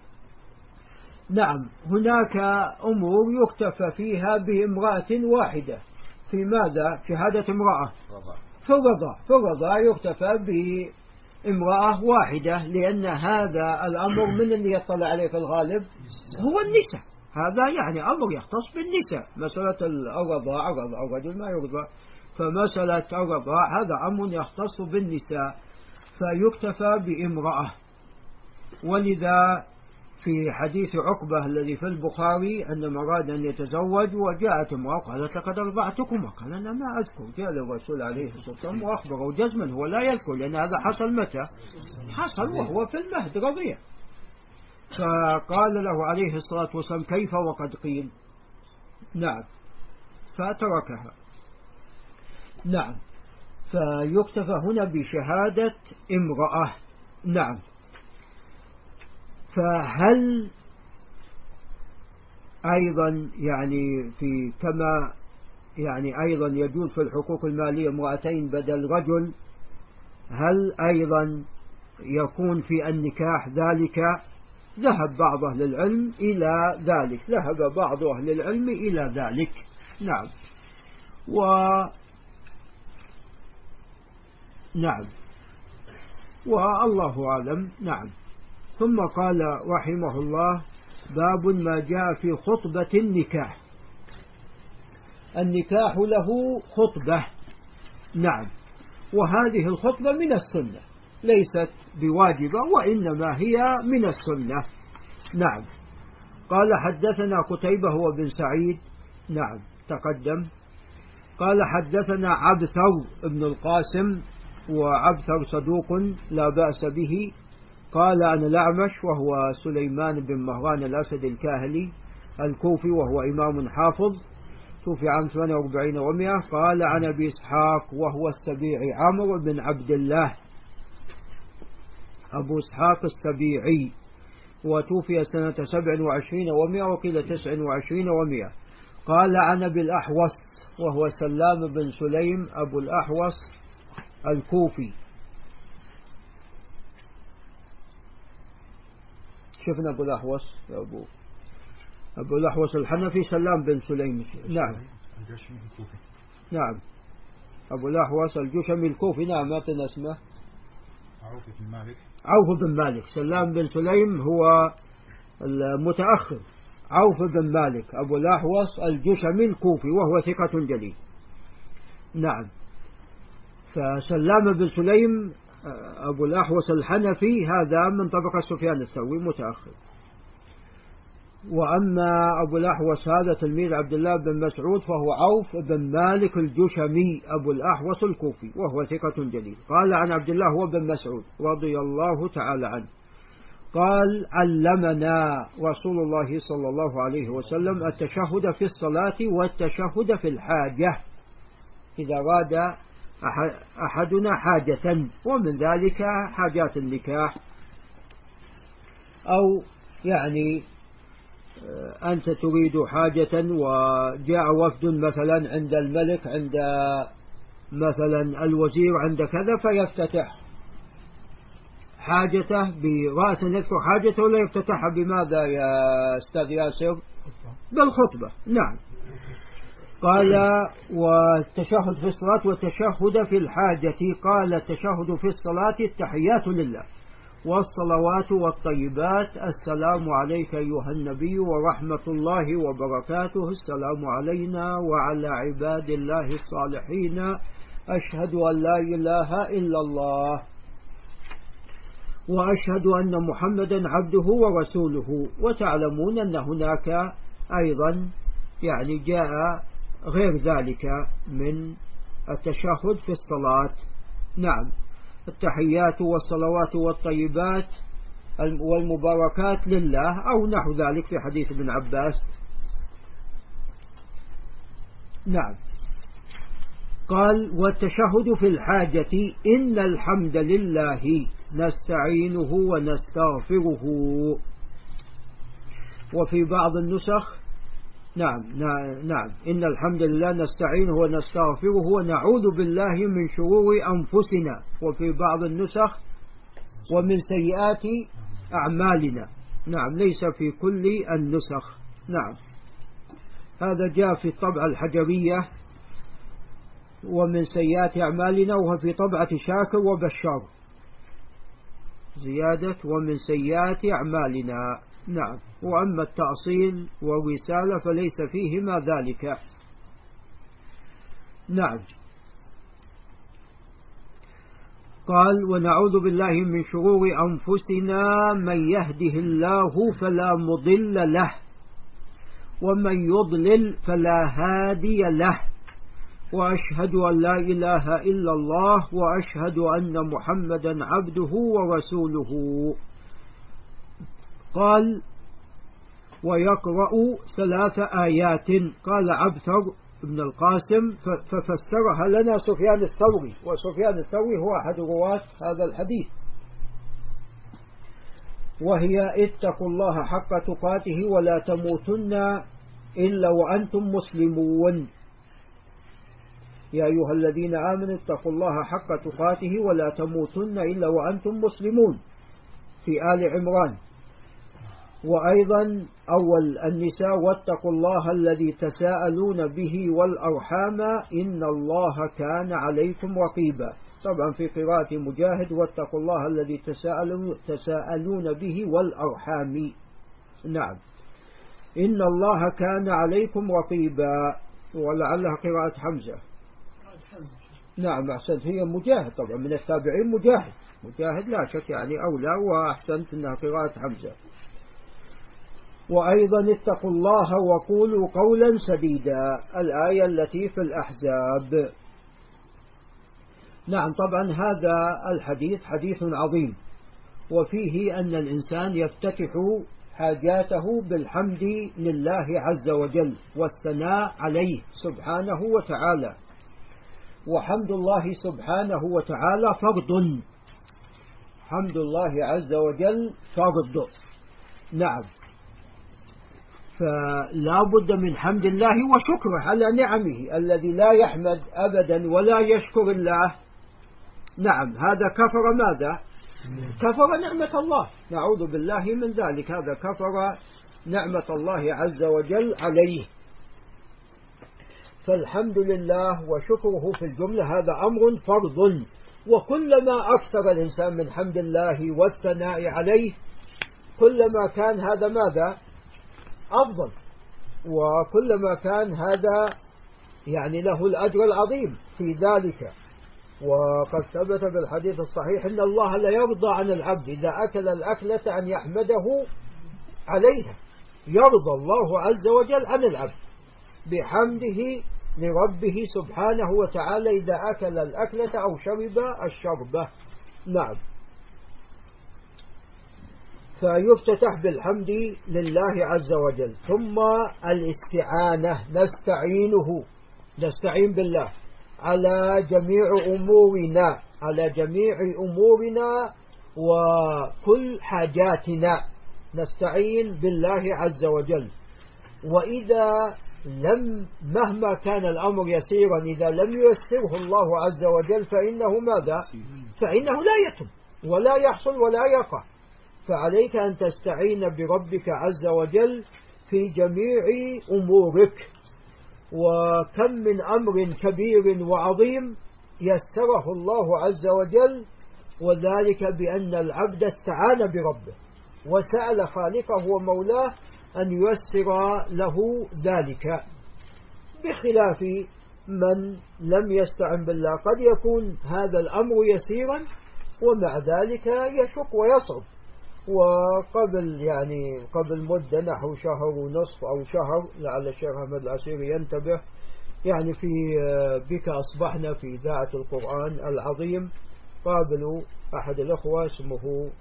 نعم هناك أمور يكتفى فيها بامرأة واحدة في ماذا شهادة امرأة في الرضاع في الرضاع يكتفى بامرأة واحدة لأن هذا الأمر من اللي يطلع عليه في الغالب هو النساء هذا يعني أمر يختص بالنساء مسألة الرضاع الرجل ما يرضع فمسألة الرضاع هذا أمر يختص بالنساء فيكتفى بامرأة ولذا في حديث عقبة الذي في البخاري أن أراد أن يتزوج وجاءت امرأة قالت لقد أرضعتكما، قال أنا ما أذكر. جاء الرسول عليه الصلاة والسلام وأخبره جزما هو لا يذكر، لأن هذا حصل متى؟ حصل وهو في المهد رضيع. فقال له عليه الصلاة والسلام كيف وقد قيل؟ نعم، فتركها. نعم، فيكتفى هنا بشهادة امرأة. نعم. فهل أيضا يعني في كما يعني أيضا يجوز في الحقوق المالية امرأتين بدل رجل، هل أيضا يكون في النكاح ذلك؟ ذهب بعض أهل العلم إلى ذلك، ذهب بعض أهل العلم إلى ذلك. نعم. و نعم والله أعلم. نعم. ثم قال رحمه الله باب ما جاء في خطبة النكاح. النكاح له خطبة. نعم. وهذه الخطبة من السنة، ليست بواجبة وإنما هي من السنة. نعم. قال حدثنا قتيبة هو بن سعيد. نعم تقدم. قال حدثنا عبثر بن القاسم، وعبثر صدوق لا بأس به. قال عن الأعمش وهو سليمان بن مهران الأسد الكاهلي الكوفي وهو إمام حافظ توفي عام ثمانية وأربعين ومئة. قال عن أبي إسحاق وهو السبيعي عمرو بن عبد الله أبو إسحاق السبيعي، وتوفي سنة سبع وعشرين ومئة وقيل تسع وعشرين ومئة. قال عن أبي الأحوص وهو سلام بن سليم أبو الأحوص الكوفي. شفنا أبو الأحوص أبو أبو الأحوص الحنفي سلام بن سليم. نعم. نعم أبو الأحوص الجشمي الكوفي. نعم ما اسمه عوف بن مالك. عوف بن مالك. سلام بن سليم هو المتأخر. عوف بن مالك أبو الأحوص الجشمي الكوفي وهو ثقة جليل. نعم. فسلام بن سليم أبو الأحوص الحنفي هذا من طبقة سفيان الثوري متأخر. وأما أبو الأحوص هذا تلميذ عبد الله بن مسعود فهو عوف بن مالك الجشمي أبو الأحوص الكوفي وهو ثقة جليل. قال عن عبد الله هو بن مسعود رضي الله تعالى عنه قال علمنا رسول الله صلى الله عليه وسلم التشهد في الصلاة والتشهد في الحاجة إذا أراد أحدنا حاجة، ومن ذلك حاجات النكاح، أو يعني أنت تريد حاجة وجاء وفد مثلا عند الملك عند مثلا الوزير عند كذا فيفتتح حاجته برأس يذكر حاجته ولا يفتتحها بماذا يا أستاذ ياسر؟ بالخطبة. نعم. قال والتشهد في الصلاة والتشهد في الحاجة. قال التشهد في الصلاة التحيات لله والصلوات والطيبات السلام عليك أيها النبي ورحمة الله وبركاته السلام علينا وعلى عباد الله الصالحين أشهد أن لا إله إلا الله وأشهد أن محمدا عبده ورسوله. وتعلمون أن هناك أيضا يعني جاء غير ذلك من التشهد في الصلاة. نعم. التحيات والصلوات والطيبات والمباركات لله أو نحو ذلك في حديث ابن عباس. نعم. قال والتشهد في الحاجة إن الحمد لله نستعينه ونستغفره. وفي بعض النسخ نعم نعم إن الحمد لله نستعينه ونستغفره ونعوذ بالله من شرور أنفسنا. وفي بعض النسخ ومن سيئات أعمالنا. نعم ليس في كل النسخ. نعم هذا جاء في الطبعة الحجرية ومن سيئات أعمالنا، وهو في طبعة شاكر وبشار زيادة ومن سيئات أعمالنا. نعم. وأما التأصيل والرسالة فليس فيهما ذلك. نعم. قال ونعوذ بالله من شرور أنفسنا من يهده الله فلا مضل له ومن يضلل فلا هادي له وأشهد أن لا إله إلا الله وأشهد أن محمدا عبده ورسوله. قال ويقرأ ثلاث آيات. قال عبثر بن القاسم ففسرها لنا سفيان الثوري، وسفيان الثوري هو أحد رواة هذا الحديث، وهي اتقوا الله حق تقاته ولا تموتن إلا وأنتم مسلمون. يا أيها الذين آمنوا اتقوا الله حق تقاته ولا تموتن إلا وأنتم مسلمون في آل عمران. وأيضا أول النساء واتقوا الله الذي تساءلون به والأرحام إن الله كان عليكم رقيبا. طبعا في قراءة مجاهد واتقوا الله الذي تساءلون, تساءلون به والأرحام. نعم إن الله كان عليكم رقيبا، ولعلها قراءة حمزة. نعم أحسنت، هي مجاهد طبعا من التابعين، مجاهد مجاهد لا شك يعني أولى، وأحسنت أنها قراءة حمزة. وأيضا اتقوا الله وقولوا قولا سديدا، الآية التي في الأحزاب. نعم طبعا هذا الحديث حديث عظيم، وفيه أن الإنسان يفتتح حاجاته بالحمد لله عز وجل والثناء عليه سبحانه وتعالى. وحمد الله سبحانه وتعالى فرض، حمد الله عز وجل فرض. نعم فلا بد من حمد الله وشكره على نعمه. الذي لا يحمد أبدا ولا يشكر الله نعم هذا كفر ماذا؟ كفر نعمة الله، نعوذ بالله من ذلك، هذا كفر نعمة الله عز وجل عليه. فالحمد لله وشكره في الجملة هذا أمر فرض، وكلما أكثر الإنسان من حمد الله والثناء عليه كلما كان هذا ماذا؟ أفضل، وكلما كان هذا يعني له الأجر العظيم في ذلك. وقد ثبت بالحديث الصحيح إن الله لا يرضى عن العبد إذا أكل الأكلة أن يحمده عليها، يرضى الله عز وجل عن العبد بحمده لربه سبحانه وتعالى إذا أكل الأكلة أو شرب الشربة. نعم فيفتتح بالحمد لله عز وجل. ثم الاستعانة، نستعينه، نستعين بالله على جميع أمورنا، على جميع أمورنا وكل حاجاتنا نستعين بالله عز وجل. وإذا لم مهما كان الأمر يسيرا إذا لم ييسره الله عز وجل فإنه ماذا؟ فإنه لا يتم ولا يحصل ولا يقع. فعليك أن تستعين بربك عز وجل في جميع أمورك. وكم من أمر كبير وعظيم يسره الله عز وجل، وذلك بأن العبد استعان بربه وسأل خالقه ومولاه أن ييسر له ذلك، بخلاف من لم يستعن بالله. قد يكون هذا الأمر يسيرا ومع ذلك يشق ويصعب. وقبل يعني قبل مدة نحو شهر ونصف أو شهر، لعل الشيخ أحمد العسيري ينتبه، يعني في بك أصبحنا في إذاعة القرآن العظيم قابلوا أحد الأخوة اسمه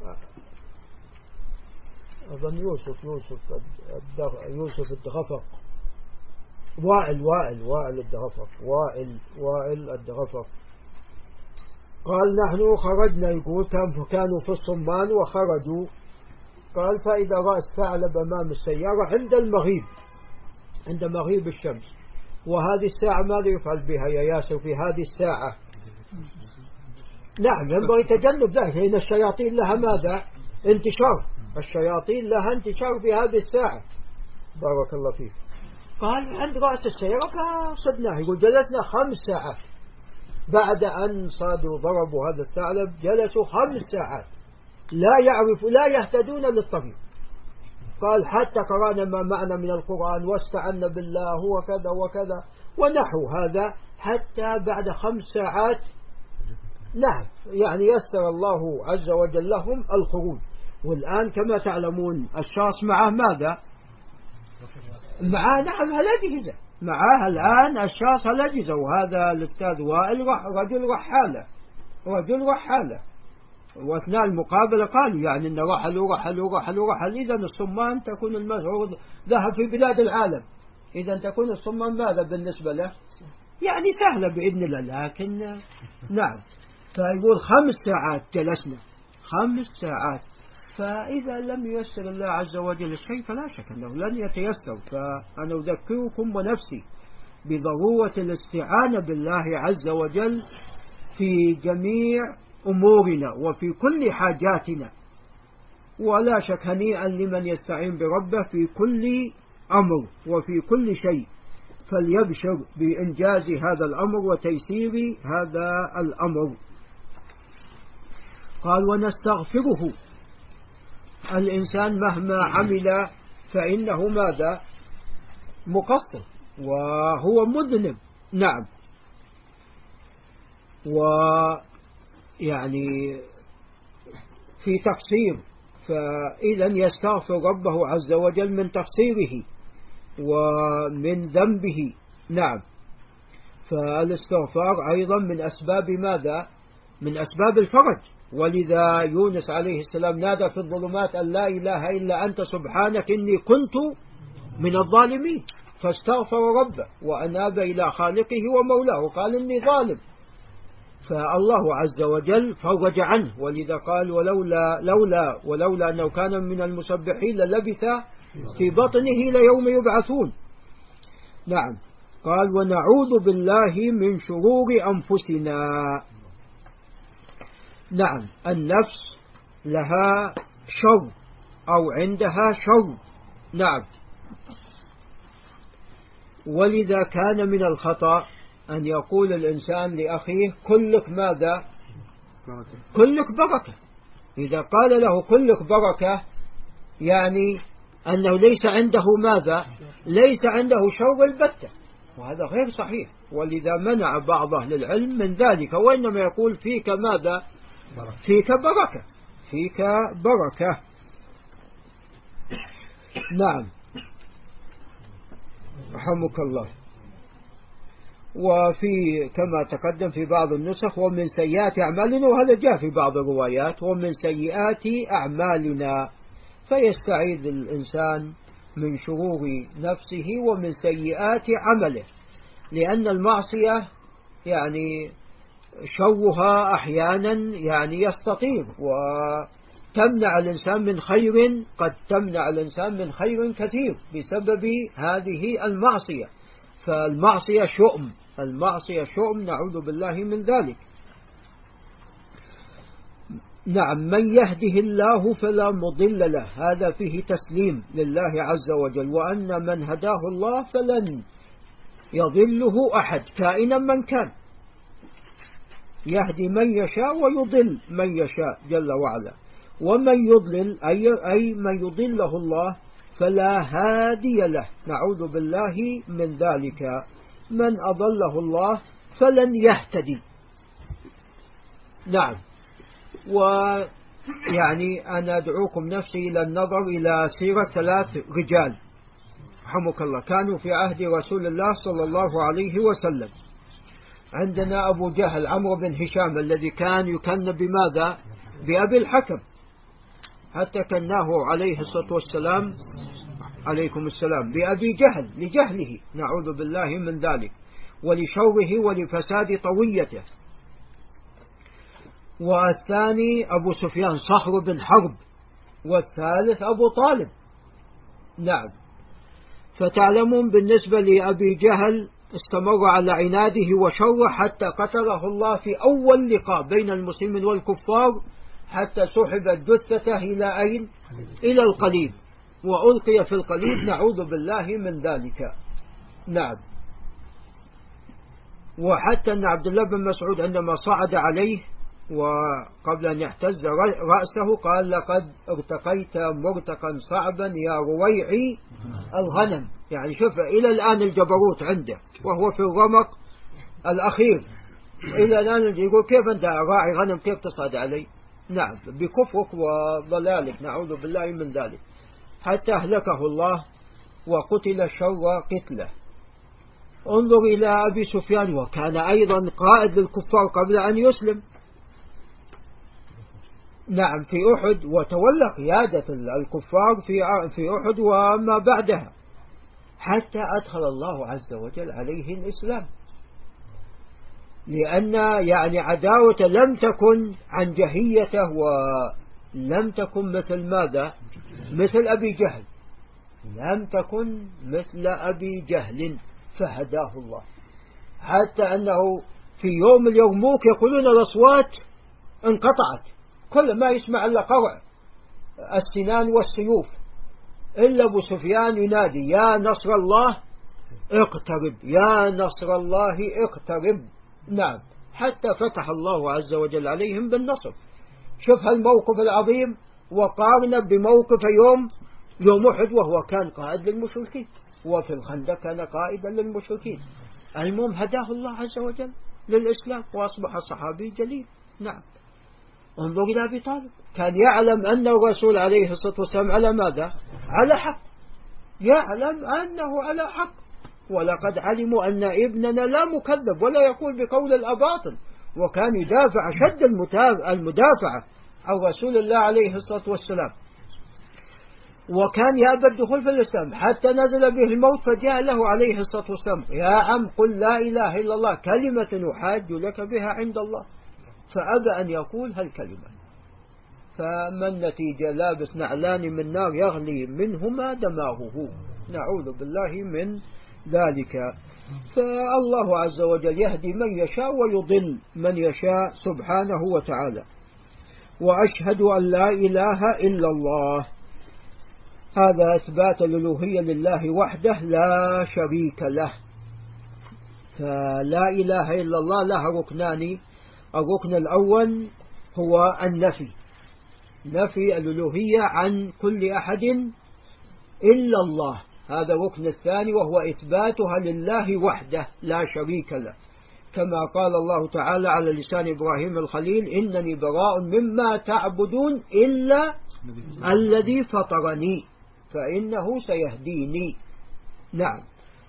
أظن يوسف يوسف يوسف الدغفق، وائل وائل وائل الدغفق وائل وائل الدغفق. قال نحن خرجنا، يقول كانوا في الصمان وخرجوا، قال فإذا رأس ثعلب أمام السيارة عند المغيب، عند مغيب الشمس. وهذه الساعة ماذا يفعل بها يا ياسر في هذه الساعة؟ نعم ينبغي تجنب ذلك، لأن الشياطين لها ماذا؟ انتشار، الشياطين لها انتشار في هذه الساعة. بارك الله فيك. قال عند رأس السيارة فصدناه، يقول جلسنا خمس ساعات بعد أن صادوا ضربوا هذا الثعلب، جلسوا خمس ساعات لا يعرفوا لا يهتدون للطريق. قال حتى قرأنا ما معنا من القرآن واستعنا بالله وكذا وكذا ونحو هذا، حتى بعد خمس ساعات نعم يعني يسر الله عز وجل لهم الخروج. والآن كما تعلمون الشخص معه ماذا؟ معه نعم الأجهزة، معه الآن الشخص الأجهزة. وهذا الأستاذ وائل رجل رحالة، رجل رحالة، واثناء المقابلة قالوا يعني ان رحلوا رحلوا رحلوا رحل. اذا الصمان تكون المزعور ذهب في بلاد العالم، اذا تكون الصمان ماذا بالنسبة له؟ يعني سهلة بإذن الله. لكن نعم فيقول خمس ساعات جلسنا، خمس ساعات. فإذا لم ييسر الله عز وجل الشيء فلا شك أنه لن يتيسر. فأنا أذكركم ونفسي بضرورة الاستعانة بالله عز وجل في جميع أمورنا وفي كل حاجاتنا. ولا شك هنيئا لمن يستعين بربه في كل أمر وفي كل شيء، فليبشر بإنجاز هذا الأمر وتيسير هذا الأمر. قال ونستغفره. الإنسان مهما عمل فإنه ماذا؟ مقصر وهو مذنب. نعم ويعني في تقصير، فإذا يستغفر ربه عز وجل من تقصيره ومن ذنبه. نعم فالاستغفار أيضا من أسباب ماذا؟ من أسباب الفرج. ولذا يونس عليه السلام نادى في الظلمات أن لا إله إلا أنت سبحانك إني كنت من الظالمين، فاستغفر ربه وأناب إلى خالقه ومولاه، قال إني ظالم، فالله عز وجل فرج عنه. ولذا قال ولولا لولا ولولا أنه كان من المسبحين للبث في بطنه ليوم يبعثون. نعم قال ونعوذ بالله من شرور أنفسنا. نعم النفس لها شر أو عندها شر. نعم ولذا كان من الخطأ أن يقول الإنسان لأخيه كلك ماذا؟ كلك بركة. إذا قال له كلك بركة يعني أنه ليس عنده ماذا؟ ليس عنده شر البتة، وهذا غير صحيح. ولذا منع بعض أهل العلم من ذلك، وإنما يقول فيك ماذا؟ فيك بركة، فيك بركة. نعم رحمك الله. وفي كما تقدم في بعض النسخ ومن سيئات أعمالنا، وهذا جاء في بعض الروايات ومن سيئات أعمالنا، فيستعيذ الإنسان من شرور نفسه ومن سيئات عمله، لأن المعصية يعني شرها أحيانا يعني يستطير وتمنع الإنسان من خير، قد تمنع الإنسان من خير كثير بسبب هذه المعصية. فالمعصية شؤم، المعصية شؤم، نعوذ بالله من ذلك. نعم من يهده الله فلا مضل له، هذا فيه تسليم لله عز وجل، وأن من هداه الله فلن يضله أحد كائنا من كان، يهدي من يشاء ويضل من يشاء جل وعلا. ومن يضلل أي, أي من يضله الله فلا هادي له، نعوذ بالله من ذلك. من أضله الله فلن يهتدي. نعم ويعني أنا أدعوكم نفسي إلى النظر إلى سيرة ثلاث رجال رحمك الله كانوا في عهد رسول الله صلى الله عليه وسلم. عندنا أبو جهل عمرو بن هشام الذي كان يكن بماذا؟ بأبي الحكم، حتى كناه عليه الصلاة والسلام عليكم السلام بأبي جهل لجهله، نعوذ بالله من ذلك، ولشوره ولفساد طويته. والثاني أبو سفيان صخر بن حرب، والثالث أبو طالب. نعم فتعلمون بالنسبة لأبي جهل استمر على عناده وشره حتى قتله الله في أول لقاء بين المسلمين والكفار، حتى سحبت جثته إلى أين؟ إلى القليب، وألقي في القليب، نعوذ بالله من ذلك. نعم وحتى أن عبد الله بن مسعود عندما صعد عليه وقبل أن يهتز رأسه قال لقد ارتقيت مرتقا صعبا يا رويعي الغنم، يعني شوف إلى الآن الجبروت عنده وهو في الرمق الأخير. إلى الآن يقول كيف أنت راعي غنم كيف تصعد علي؟ نعم بكفرك وضلالك، نعوذ بالله من ذلك، حتى أهلكه الله وقتل شر قتله. انظر إلى أبي سفيان، وكان أيضا قائد للكفار قبل أن يسلم، نعم في أحد، وتولى قيادة الكفار في في أحد وما بعدها، حتى أدخل الله عز وجل عليه الإسلام، لأن يعني عداوة لم تكن عن جهيته، ولم تكن مثل ماذا؟ مثل أبي جهل، لم تكن مثل أبي جهل، فهداه الله، حتى أنه في يوم اليرموك يقولون الأصوات انقطعت، كل ما يسمع إلا قرع السنان والسيوف، إلا أبو سفيان ينادي يا نصر الله اقترب، يا نصر الله اقترب، نعم، حتى فتح الله عز وجل عليهم بالنصر. شوف هالموقف العظيم، وقارن بموقف يوم يوم أحد، وهو كان قائد للمشركين، وفي الخندق كان قائدا للمشركين. المهم هداه الله عز وجل للإسلام وأصبح صحابي جليل. نعم، انظر إلى أبي طالب، كان يعلم أن الرسول عليه الصلاة والسلام على ماذا؟ على حق، يعلم أنه على حق، ولقد علموا أن ابننا لا مكذب ولا يقول بقول الأباطل، وكان يدافع شد المدافعة عن رسول الله عليه الصلاة والسلام، وكان يأبى الدخول في الإسلام حتى نزل به الموت، فجاء له عليه الصلاة والسلام يا عم قل لا إله إلا الله كلمة أحاج لك بها عند الله، فأبى أن يقول هالكلمة، فما النتيجة؟ لابس نعلان من نار يغلي منهما دماغه، نعوذ بالله من ذلك. فالله عز وجل يهدي من يشاء ويضل من يشاء سبحانه وتعالى. وأشهد أن لا إله إلا الله، هذا إثبات الألوهية لله وحده لا شريك له. فلا إله إلا الله لها ركنان، الركن الأول هو النفي، نفي الألوهية عن كل أحد إلا الله، هذا الركن الثاني، وهو إثباتها لله وحده لا شريك له، كما قال الله تعالى على لسان إبراهيم الخليل إنني براء مما تعبدون إلا الذي فطرني فإنه سيهديني. نعم،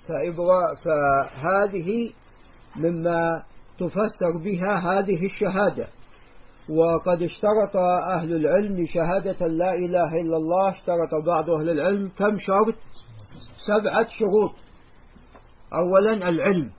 فهذه مما تفسر بها هذه الشهادة. وقد اشترط أهل العلم شهادة لا إله إلا الله، اشترط بعض أهل العلم كم شرط؟ سبعة شروط. أولا العلم،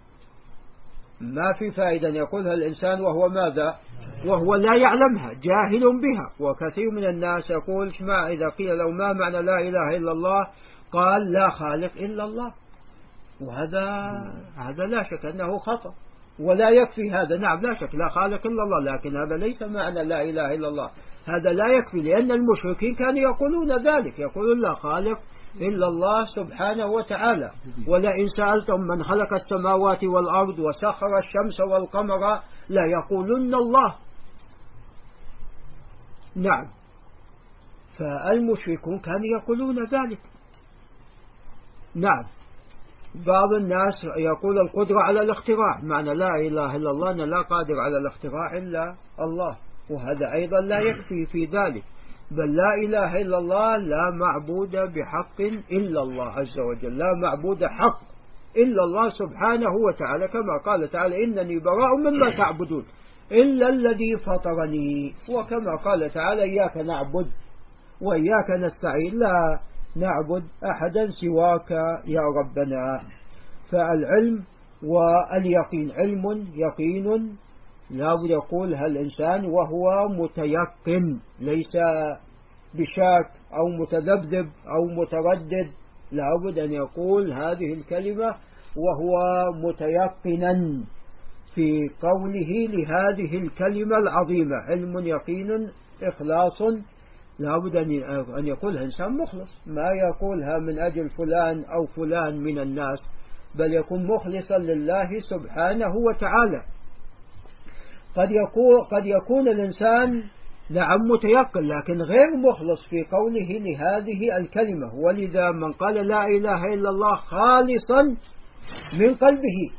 ما في فائدة يقولها الإنسان وهو ماذا؟ وهو لا يعلمها، جاهل بها. وكثير من الناس يقول ما إذا قيل لو ما معنى لا إله إلا الله قال لا خالق إلا الله، وهذا هذا لا شك أنه خطأ ولا يكفي هذا. نعم لا شك لا خالق إلا الله، لكن هذا ليس معنى لا إله إلا الله، هذا لا يكفي، لأن المشركين كانوا يقولون ذلك، يقولون لا خالق إلا الله سبحانه وتعالى، ولئن سألتم من خلق السماوات والأرض وسخر الشمس والقمر لا يقولون الله. نعم، فالمشركون كانوا يقولون ذلك. نعم، بعض الناس يقول القدرة على الاختراع، معنى لا إله إلا الله أن لا قادر على الاختراع إلا الله، وهذا أيضا لا يكفي في ذلك، بل لا إله إلا الله لا معبود بحق إلا الله عز وجل، لا معبود حق إلا الله سبحانه وتعالى، كما قال تعالى إنني براء مما تعبدون إلا الذي فطرني، وكما قال تعالى إياك نعبد وإياك نستعين لا نعبد أحدا سواك يا ربنا. فالعلم واليقين، علم يقين لا بد يقولها الإنسان وهو متيقن، ليس بشاك أو متذبذب أو متردد، لا بد أن يقول هذه الكلمة وهو متيقنا في قوله لهذه الكلمة العظيمة. علم يقين إخلاص، لا بد أن يقولها إنسان مخلص، ما يقولها من أجل فلان أو فلان من الناس، بل يكون مخلصا لله سبحانه وتعالى. قد يكون, قد يكون الإنسان نعم متيقن لكن غير مخلص في قوله لهذه الكلمة، ولذا من قال لا إله إلا الله خالصا من قلبه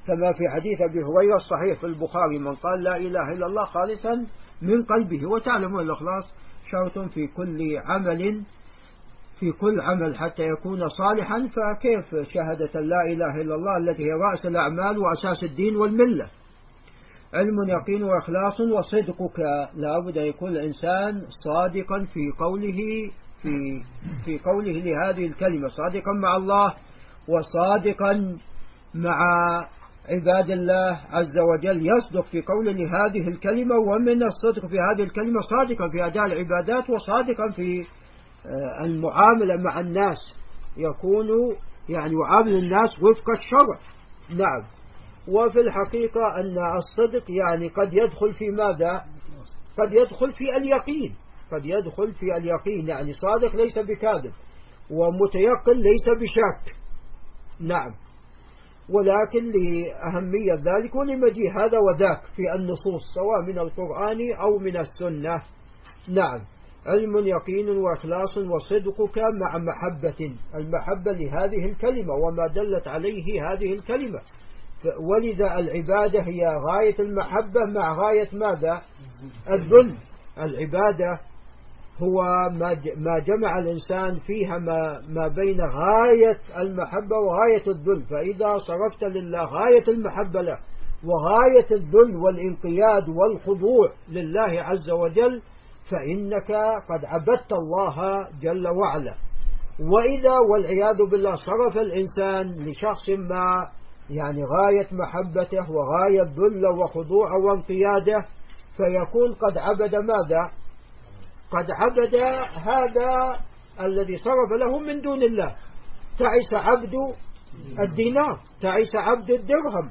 كما في حديث أبي هريرة الصحيح في البخاري: من قال لا إله إلا الله خالصا من قلبه. وتعلمون الإخلاص شرط في كل عمل في كل عمل حتى يكون صالحا، فكيف شهادة لا إله إلا الله التي هي رأس الأعمال وأساس الدين والملة؟ علم يقين وإخلاص وصدقك. لا بد أن يكون الإنسان صادقا في قوله في في قوله لهذه الكلمة، صادقا مع الله وصادقا مع عباد الله عز وجل. يصدق في قوله لهذه الكلمة، ومن الصدق في هذه الكلمة صادقا في أداء العبادات وصادقا في المعاملة مع الناس، يكون يعني يعامل الناس وفق الشرع. نعم. وفي الحقيقة أن الصدق يعني قد يدخل في ماذا؟ قد يدخل في اليقين، قد يدخل في اليقين، يعني صادق ليس بكاذب، ومتيقن ليس بشاك. نعم. ولكن لأهمية ذلك ولمجيء هذا وذاك في النصوص سواء من القرآن أو من السنة. نعم. علم يقين وإخلاص وصدقك مع محبة، المحبة لهذه الكلمة وما دلت عليه هذه الكلمة. ولذا العبادة هي غاية المحبة مع غاية ماذا؟ الذل. العبادة هو ما جمع الإنسان فيها ما, ما بين غاية المحبة وغاية الذل. فإذا صرفت لله غاية المحبة له وغاية الذل والانقياد والخضوع لله عز وجل، فإنك قد عبدت الله جل وعلا. وإذا والعياذ بالله صرف الإنسان لشخص ما يعني غاية محبته وغاية ذل وخضوع وانقياده، فيكون قد عبد ماذا؟ قد عبد هذا الذي صرف له من دون الله. تعس عبد الدينار، تعس عبد الدرهم.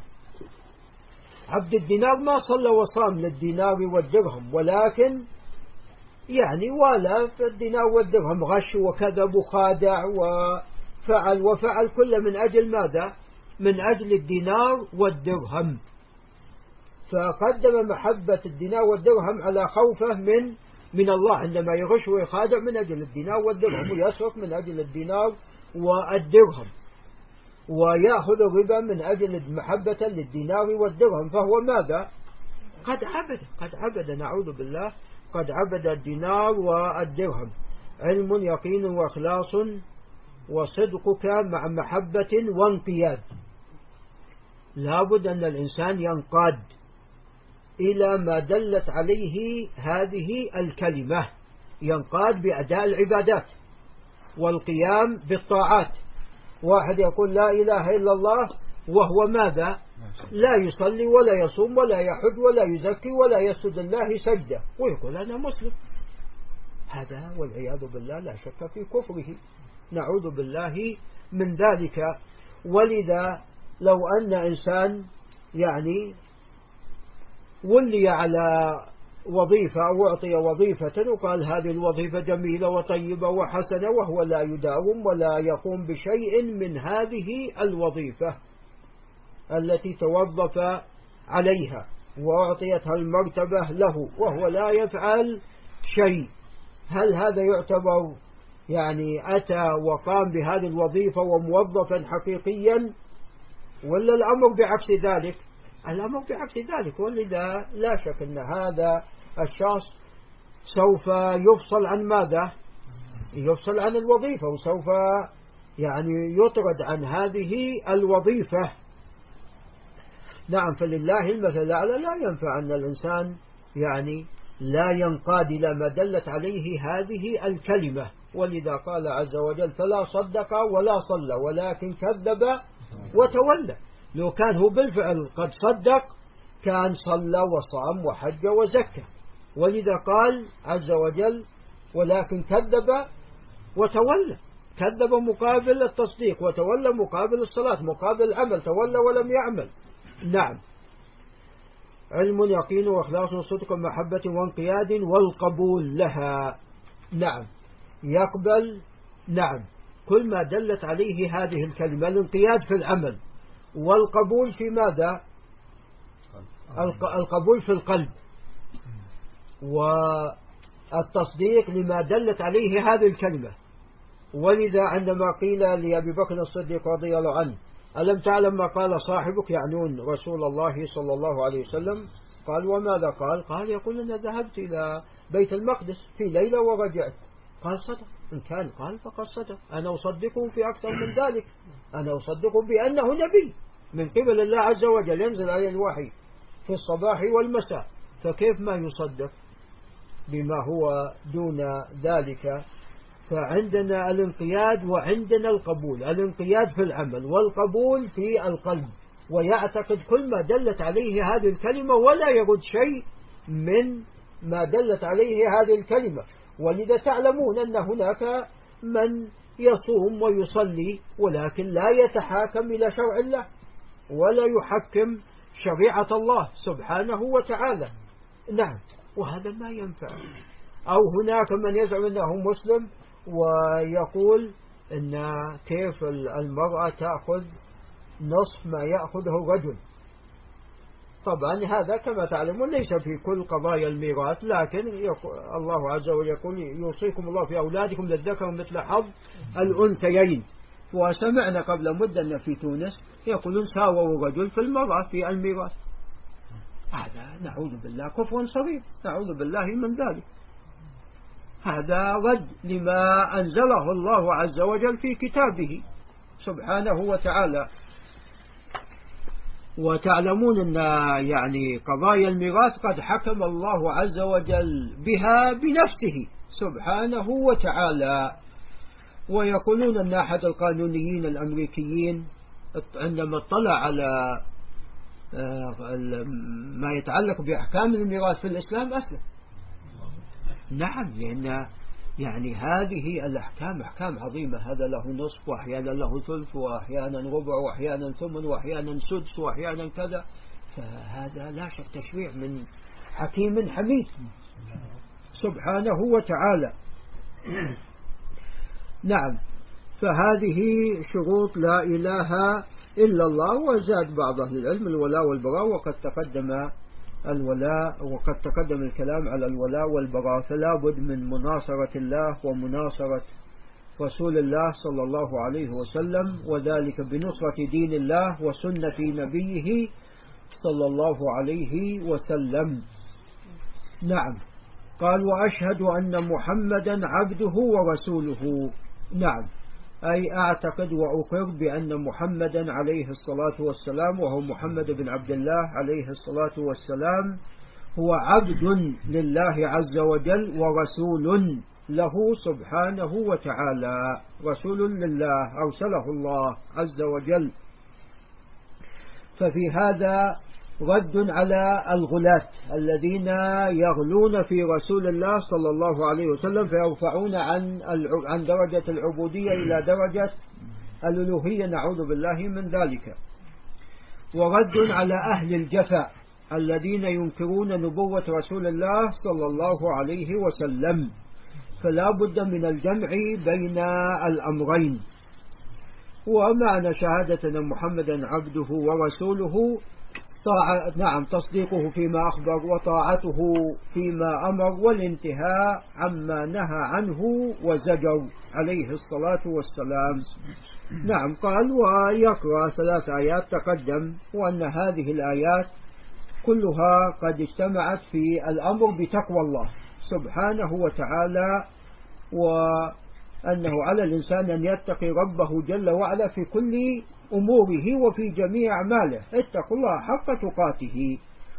عبد الدينار ما صلى وصام للدينار والدرهم، ولكن يعني ولا في الدينار والدرهم غش وكذب وخادع وفعل وفعل كله من أجل ماذا؟ من أجل الدينار والدرهم. فقدم محبة الدينار والدرهم على خوفه من من الله عندما يغش ويخادع من أجل الدينار والدرهم، ويسرق من أجل الدينار والدرهم، ويأخذ الربا من أجل محبة للدينار والدرهم. فهو ماذا؟ قد عبد قد عبد نعوذ بالله قد عبد الدينار والدرهم. علم يقين وإخلاص وصدقك مع محبة وانقياد. لابد أن الإنسان ينقاد إلى ما دلت عليه هذه الكلمة، ينقاد بأداء العبادات والقيام بالطاعات. واحد يقول لا إله إلا الله وهو ماذا؟ لا يصلي ولا يصوم ولا يحج ولا يزكي ولا يسجد الله سجدة، ويقول أنا مسلم. هذا والعياذ بالله لا شك في كفره، نعوذ بالله من ذلك. ولذا لو أن إنسان يعني ولي على وظيفة أو أعطي وظيفة وقال هذه الوظيفة جميلة وطيبة وحسنة، وهو لا يداوم ولا يقوم بشيء من هذه الوظيفة التي توظف عليها وأعطيتها المرتبة له، وهو لا يفعل شيء، هل هذا يعتبر يعني أتى وقام بهذه الوظيفة وموظفا حقيقيا، ولا الأمر بعكس ذلك؟ الأمر بعكس ذلك. ولذا لا شك أن هذا الشخص سوف يفصل عن ماذا؟ يفصل عن الوظيفة، وسوف يعني يطرد عن هذه الوظيفة. نعم. فلله المثل الأعلى. لا ينفع أن الإنسان يعني لا ينقاد إلى ما دلت عليه هذه الكلمة. ولذا قال عز وجل فلا صدق ولا صلى ولكن كذب وتولى. لو كان هو بالفعل قد صدق كان صلى وصام وحج وزكى. ولذا قال عز وجل ولكن كذب وتولى. كذب مقابل التصديق، وتولى مقابل الصلاة، مقابل العمل، تولى ولم يعمل. نعم. علم يقين وإخلاص وصدق محبة وانقياد والقبول لها. نعم. يقبل نعم كل ما دلت عليه هذه الكلمة. الانقياد في العمل، والقبول في ماذا؟ القبول في القلب، والتصديق لما دلت عليه هذه الكلمة. ولذا عندما قيل لأبي بكر الصديق رضي الله عنه ألم تعلم ما قال صاحبك يعنون رسول الله صلى الله عليه وسلم؟ قال وماذا قال؟ قال يقول أنا ذهبت إلى بيت المقدس في ليلة ورجعت. قال صدق. إن كان قال فقد صدق، أنا أصدقه في أكثر من ذلك، أنا أصدقه بأنه نبي من قبل الله عز وجل ينزل عليه الوحي في الصباح والمساء، فكيف ما يصدق بما هو دون ذلك؟ فعندنا الانقياد وعندنا القبول، الانقياد في العمل والقبول في القلب، ويعتقد كل ما دلت عليه هذه الكلمة ولا يرد شيء من ما دلت عليه هذه الكلمة. ولذا تعلمون أن هناك من يصوم ويصلي ولكن لا يتحاكم إلى شرع الله ولا يحكم شريعة الله سبحانه وتعالى. نعم، وهذا ما ينفع. أو هناك من يزعم أنه مسلم ويقول أن كيف المرأة تأخذ نصف ما يأخذه الرجل. طبعا هذا كما تعلمون ليس في كل قضايا الميراث، لكن الله عز وجل يقول يوصيكم الله في أولادكم للذكر مثل حظ الأنثيين. وسمعنا قبل مدة أن في تونس يقولون ساووا الرجل في المرأة في الميراث. هذا نعوذ بالله كفر صغير، نعوذ بالله من ذلك. هذا رد لما أنزله الله عز وجل في كتابه سبحانه وتعالى. وتعلمون أن يعني قضايا الميراث قد حكم الله عز وجل بها بنفسه سبحانه وتعالى. ويقولون أن أحد القانونيين الأمريكيين عندما اطلع على ما يتعلق بأحكام الميراث في الإسلام أسلم. نعم، لأن يعني هذه الأحكام أحكام عظيمة، هذا له نصف وأحيانا له ثلث وأحيانا ربع وأحيانا ثمن وأحيانا سدس وأحيانا كذا، فهذا لا شك تشريع من حكيم حميد سبحانه وتعالى. نعم، فهذه شروط لا إله إلا الله. وزاد بعض أهل العلم الولاء والبراء، وقد تقدم الولاء وقد تقدم الكلام على الولاء والبراء، فلا بد من مناصرة الله ومناصرة رسول الله صلى الله عليه وسلم، وذلك بنصرة دين الله وسنة نبيه صلى الله عليه وسلم. نعم، قال وأشهد أن محمدا عبده ورسوله. نعم، أي أعتقد وأقر بأن محمدا عليه الصلاة والسلام، وهو محمد بن عبد الله عليه الصلاة والسلام، هو عبد لله عز وجل ورسول له سبحانه وتعالى، رسول لله أرسله الله عز وجل. ففي هذا رد على الغلاة الذين يغلون في رسول الله صلى الله عليه وسلم فيرفعون عن عن درجة العبودية إلى درجة الألوهية، نعوذ بالله من ذلك. ورد على أهل الجفاء الذين ينكرون نبوة رسول الله صلى الله عليه وسلم. فلا بد من الجمع بين الأمرين. ومعنى شهادة محمدا عبده ورسوله طاعة، نعم، تصديقه فيما أخبر وطاعته فيما أمر والانتهاء عما نهى عنه وزجر عليه الصلاة والسلام. نعم، قال ويقرأ ثلاث آيات تقدم، وأن هذه الآيات كلها قد اجتمعت في الأمر بتقوى الله سبحانه وتعالى، وأنه على الإنسان أن يتقي ربه جل وعلا في كل أموره وفي جميع أعماله. اتقوا الله حق تقاته،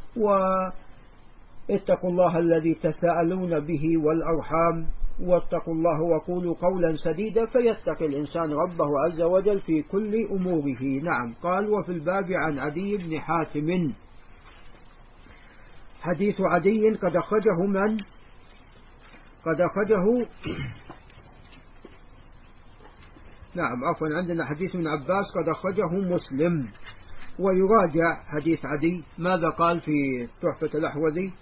واتقوا الله الذي تساءلون به والأرحام، واتقوا الله وقولوا قولا سديدا، فيتقي الإنسان ربه عز وجل في كل أموره. نعم، قال وفي الباب عن عدي بن حاتم. حديث عدي قد أخرجه من؟ قد أخرجه نعم عفوا عندنا حديث ابن عباس قد أخرجه مسلم. ويراجع حديث عدي ماذا قال في تحفة الأحوذي.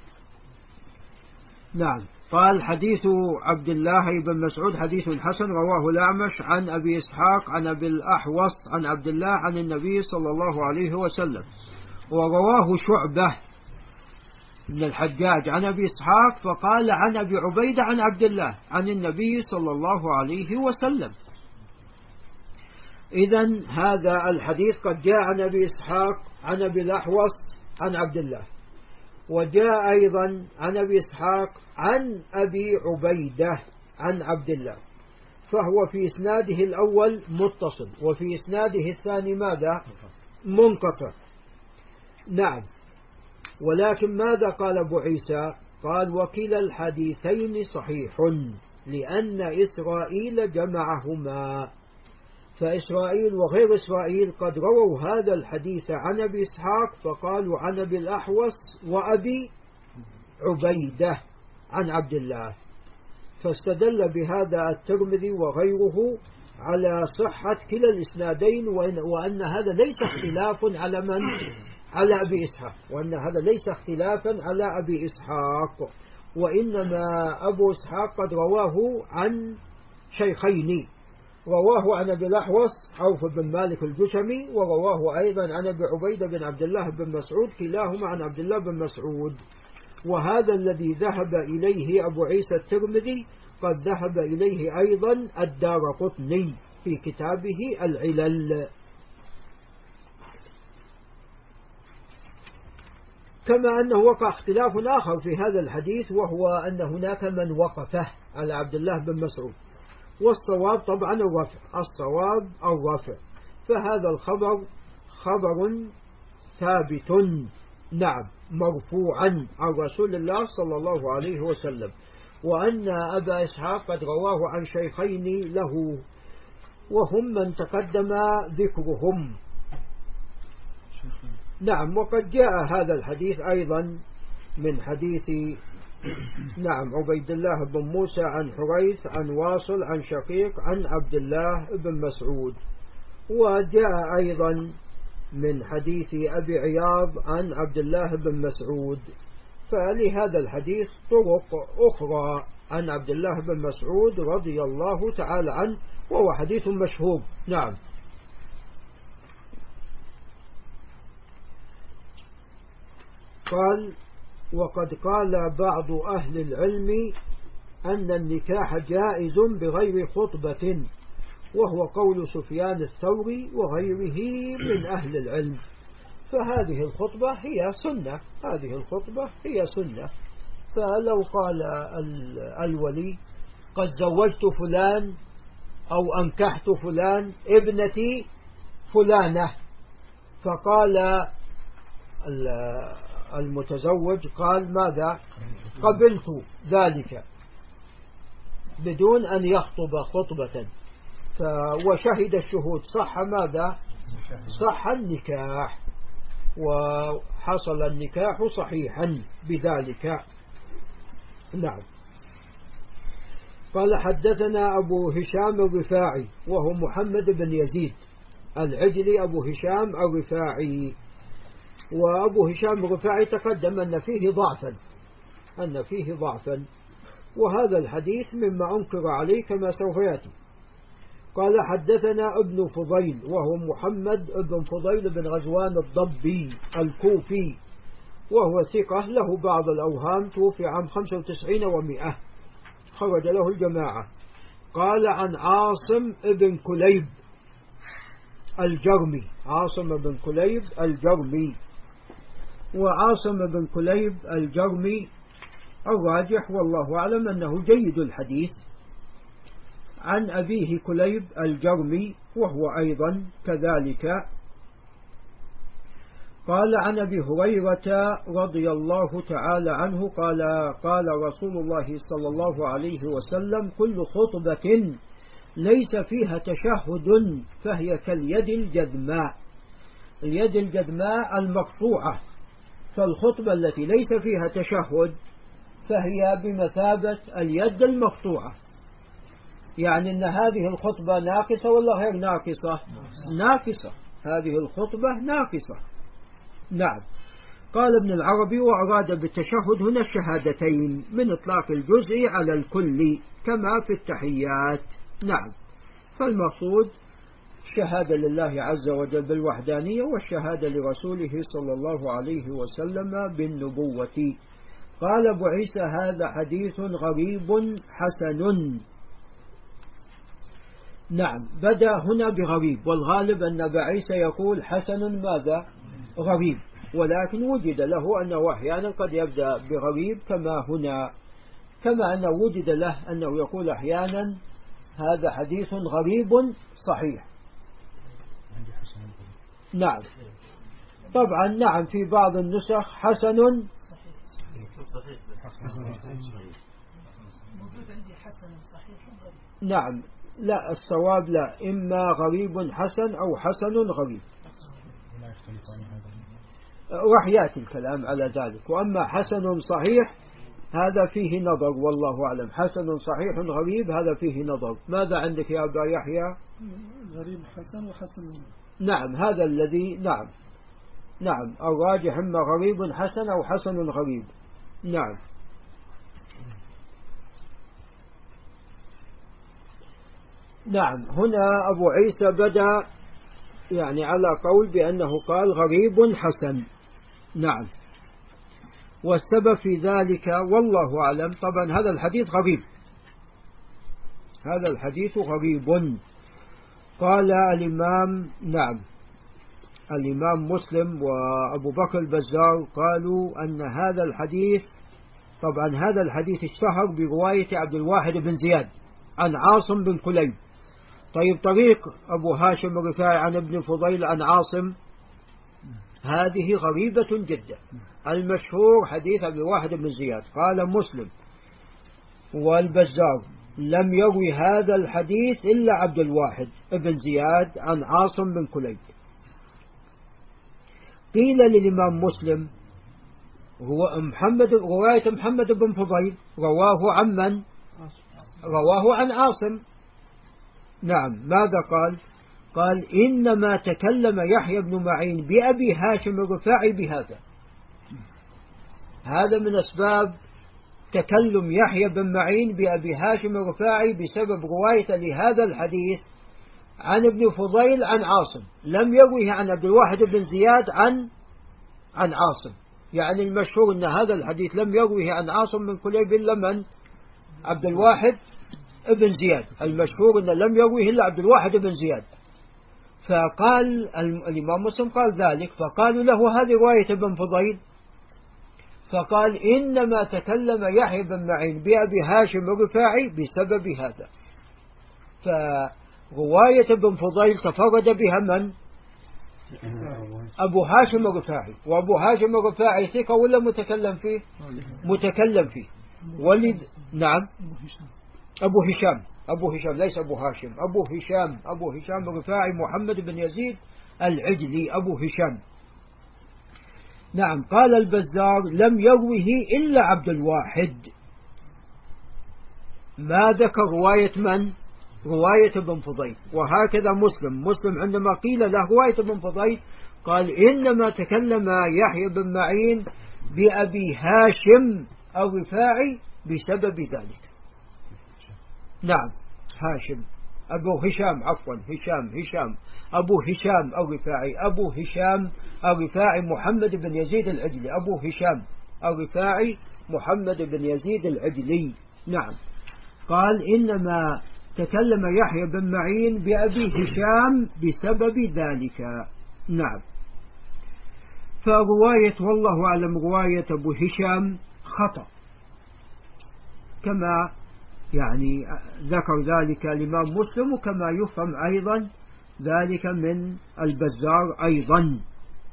نعم، قال حديث عبد الله بن مسعود حديث حسن رواه الأعمش عن أبي إسحاق عن أبي الأحوص عن عبد الله عن النبي صلى الله عليه وسلم. ورواه شعبة من الحجاج عن أبي إسحاق فقال عن أبي عبيدة عن عبد الله عن النبي صلى الله عليه وسلم. إذن هذا الحديث قد جاء عن أبي إسحاق عن أبي الأحوص عن عبد الله، وجاء أيضا عن أبي إسحاق عن أبي عبيدة عن عبد الله، فهو في إسناده الأول متصل، وفي إسناده الثاني ماذا؟ منقطع. نعم. ولكن ماذا قال أبو عيسى؟ قال وكلا الحديثين صحيح لأن إسرائيل جمعهما، فإسرائيل وغير إسرائيل قد رووا هذا الحديث عن أبي إسحاق فقالوا عن أبي الأحوص وأبي عبيدة عن عبد الله، فاستدل بهذا الترمذي وغيره على صحة كلا الإسنادين، وأن هذا ليس اختلاف على من؟ على أبي إسحاق، وأن هذا ليس اختلافا على أبي إسحاق، وإنما أبو إسحاق قد رواه عن شيخين، رواه عن أبي الأحوص عوف بن مالك الجشمي، ورواه أيضا عن أبي عبيدة بن عبد الله بن مسعود، كلاهما عن عبد الله بن مسعود. وهذا الذي ذهب إليه أبو عيسى الترمذي قد ذهب إليه أيضا الدارقطني في كتابه العلل. كما أنه وقع اختلاف آخر في هذا الحديث، وهو أن هناك من وقفه على عبد الله بن مسعود، والصواب طبعا الرفع، الصواب الرفع، فهذا الخبر خبر ثابت نعم مرفوعا عن رسول الله صلى الله عليه وسلم، وأن أبا إسحاق قد رواه عن شيخين له وهم من تقدم ذكرهم. نعم. وقد جاء هذا الحديث أيضا من حديث نعم عبيد الله بن موسى عن حريث عن واصل عن شقيق عن عبد الله بن مسعود، وجاء أيضا من حديث أبي عياض عن عبد الله بن مسعود، فلهذا الحديث طرق أخرى عن عبد الله بن مسعود رضي الله تعالى عنه، وهو حديث مشهور. نعم. قال وقد قال بعض أهل العلم أن النكاح جائز بغير خطبة، وهو قول سفيان الثوري وغيره من أهل العلم، فهذه الخطبة هي سنة، هذه الخطبة هي سنة. فلو قال الولي قد زوجت فلان أو أنكحت فلان ابنتي فلانة، فقال المتزوج قال ماذا؟ قبلت ذلك، بدون أن يخطب خطبة، وشهد الشهود، صح ماذا؟ صح النكاح، وحصل النكاح صحيحا بذلك. نعم. قال حدثنا أبو هشام الرفاعي وهو محمد بن يزيد العجلي، أبو هشام الرفاعي، وأبو هشام الرفاعي تقدم أن فيه ضعفا أن فيه ضعفا وهذا الحديث مما أنكر عليه كما سوف يأتي. قال حدثنا ابن فضيل وهو محمد بن فضيل بن غزوان الضبي الكوفي، وهو ثقة له بعض الأوهام، توفي عام خمسة وتسعين ومئة، خرج له الجماعة. قال عن عاصم بن كليب الجرمي، عاصم بن كليب الجرمي، وعاصم بن كليب الجرمي الراجح والله أعلم أنه جيد الحديث، عن أبيه كليب الجرمي وهو أيضا كذلك. قال عن أبي هريرة رضي الله تعالى عنه قال قال رسول الله صلى الله عليه وسلم كل خطبة ليس فيها تشهد فهي كاليد الجذماء، اليد الجذماء المقطوعة، فالخطبة التي ليس فيها تشهد فهي بمثابة اليد المقطوعة. يعني أن هذه الخطبة ناقصة ولا غير ناقصة؟ ناقصة، هذه الخطبة ناقصة. نعم. قال ابن العربي وأراد بالتشهد هنا الشهادتين من إطلاق الجزء على الكل كما في التحيات. نعم. فالمقصود الشهادة لله عز وجل بالوحدانية، والشهادة لرسوله صلى الله عليه وسلم بالنبوة. قال أبو عيسى هذا حديث غريب حسن. نعم بدأ هنا بغريب، والغالب أن أبا عيسى يقول حسن ماذا غريب، ولكن وجد له أنه أحيانا قد يبدأ بغريب كما هنا، كما أنه وجد له أنه يقول أحيانا هذا حديث غريب صحيح. نعم طبعا نعم في بعض النسخ حسن نعم لا الصواب لا، إما غريب حسن أو حسن غريب، راح يأتي الكلام على ذلك. وأما حسن صحيح هذا فيه نظر والله أعلم، حسن صحيح غريب هذا فيه نظر. ماذا عندك يا أبا يحيى؟ غريب حسن وحسن. نعم هذا الذي نعم نعم الراجح إما غريب حسن أو حسن غريب. نعم نعم هنا أبو عيسى بدأ يعني على قول بأنه قال غريب حسن. نعم والسبب في ذلك والله أعلم، طبعا هذا الحديث غريب، هذا الحديث غريب. قال الإمام نعم الإمام مسلم وأبو بكر البزار قالوا أن هذا الحديث، طبعا هذا الحديث اشتهر برواية عبد الواحد بن زياد عن عاصم بن كليب. طيب طريق أبو هاشم الرفاعي عن ابن فضيل عن عاصم هذه غريبة جدا. المشهور حديث عبد الواحد بن زياد. قال مسلم والبزار لم يروي هذا الحديث إلا عبد الواحد بن زياد عن عاصم بن كليب. قيل للإمام مسلم هو محمد رواية محمد بن فضيل رواه عن من؟ رواه عن عاصم. نعم ماذا قال؟ قال إنما تكلم يحيى بن معين بأبي هاشم الرفاعي بهذا. هذا من أسباب تكلم يحيى بن معين بأبي هاشم الرفاعي بسبب رواية لهذا الحديث عن ابن فضيل عن عاصم، لم يرويه عن عبد الواحد بن زياد عن عن عاصم. يعني المشهور أن هذا الحديث لم يرويه عن عاصم من كليب إلا من؟ عبد الواحد بن زياد. المشهور أن لم يرويه إلا عبد الواحد بن زياد. فقال الإمام مسلم قال ذلك، فقالوا له هذه رواية ابن فضيل، فقال إنما تكلم يحيى بن معين بأبي هاشم الرفاعي بسبب هذا. فرواية ابن فضيل تفرد بها من؟ أبو هاشم الرفاعي. وأبو هاشم الرفاعي ثقة ولا متكلم فيه؟ متكلم فيه. ولد نعم أبو هشام أبو هشام ليس أبو هاشم، أبو هشام أبو هشام الرفاعي محمد بن يزيد العجلي أبو هشام. نعم قال البزار لم يروه إلا عبد الواحد. ما ذكر رواية من؟ رواية ابن فضيل. وهكذا مسلم مسلم عندما قيل له رواية ابن فضيل قال إنما تكلم يحيى بن معين بأبي هاشم الرفاعي بسبب ذلك. نعم هاشم أبو هشام عفوا هشام هشام أبو هشام الرفاعي أبو هشام الرفاعي محمد بن يزيد العجلي أبو هشام الرفاعي محمد بن يزيد العجلي. نعم قال إنما تكلم يحيى بن معين بأبي هشام بسبب ذلك. نعم فرواية والله أعلم رواية أبو هشام خطأ كما يعني ذكر ذلك الإمام مسلم، وكما يفهم أيضا ذلك من البزار أيضا.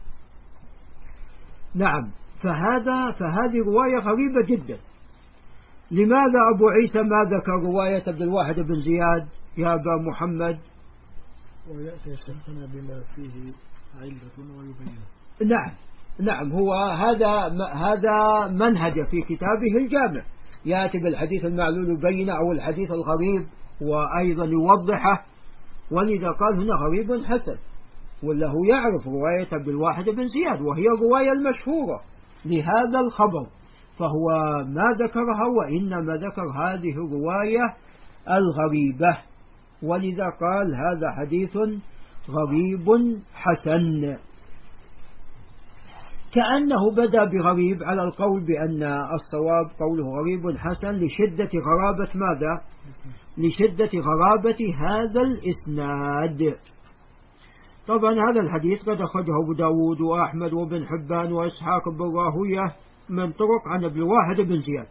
نعم فهذا فهذه رواية غريبة جدا. لماذا أبو عيسى ما ذكر رواية عبد الواحد بن زياد يا أبا محمد؟ ويأتي شيخنا بما فيه علة ويبين. نعم نعم هو هذا هذا منهج في كتابه الجامع، يأتي بالحديث المعلول يبين أو الحديث الغريب وأيضا يوضحه. ولذا قال هنا غريب حسن، وله يعرف رواية عبد الواحد بن زياد وهي الرواية المشهورة لهذا الخبر، فهو ما ذكرها وإنما ذكر هذه الرواية الغريبة. ولذا قال هذا حديث غريب حسن، كأنه بدأ بغريب على القول بأن الصواب قوله غريب حسن لشدة غرابة ماذا؟ لشدة غرابة هذا الإسناد. طبعا هذا الحديث قد أخرجه أبو داود وأحمد وابن حبان وإسحاق بن راهوية من طرق عن ابن الواحد بن زياد.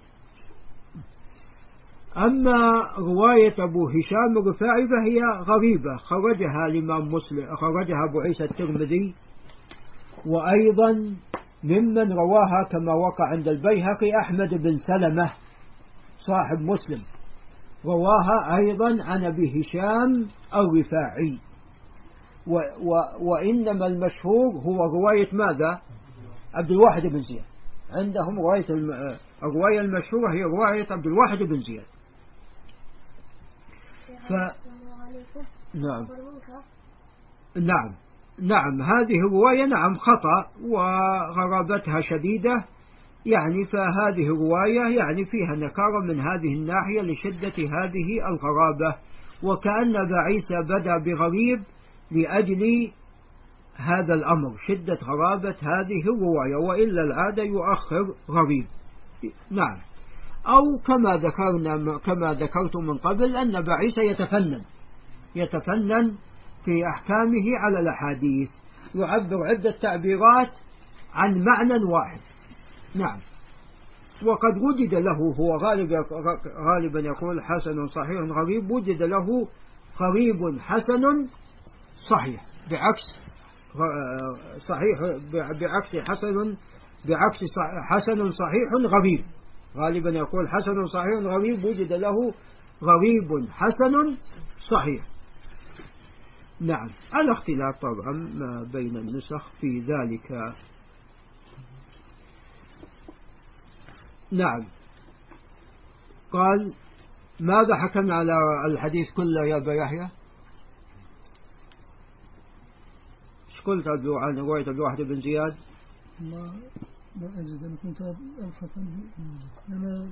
أما رواية أبو هشام الرفاعي فهي غريبة، خرجها الإمام مسلم، خرجها أبو عيسى الترمذي، وأيضا ممن رواها كما وقع عند البيهقي أحمد بن سلمة صاحب مسلم، رواها أيضا عن أبي هشام الرفاعي. و و وإنما المشهور هو رواية ماذا؟ عبد الواحد بن زياد. عندهم رواية الرواية المشهورة هي رواية عبد الواحد بن زياد. ف... نعم نعم نعم هذه الرواية نعم خطأ وغرابتها شديدة، يعني فهذه الرواية يعني فيها نكارة من هذه الناحية لشدة هذه الغرابة، وكأن أبا عيسى بدأ بغريب لأجل هذا الأمر، شدة غرابة هذه الرواية، وإلا العادة يؤخر غريب. نعم. أو كما ذكرنا كما ذكرت من قبل أن أبا عيسى يتفنن يتفنن في أحكامه على الأحاديث، يعبر عدة تعبيرات عن معنى واحد. نعم. وقد وجد له، هو غالبا غالبا يقول حسن صحيح غريب، وجد له غريب حسن صحيح، بعكس صحيح بعكس حسن بعكس حسن صحيح غريب. غالبا يقول حسن صحيح غريب، وجد له غريب حسن صحيح. نعم. على اختلاف طبعا ما بين النسخ في ذلك. نعم. قال ماذا حكمنا على الحديث كله يا أبا يحيى؟ ايش قلت عن رواية عبد الواحد بن زياد؟ ما ما أجد، أنا كنت أبحث عنه. أنا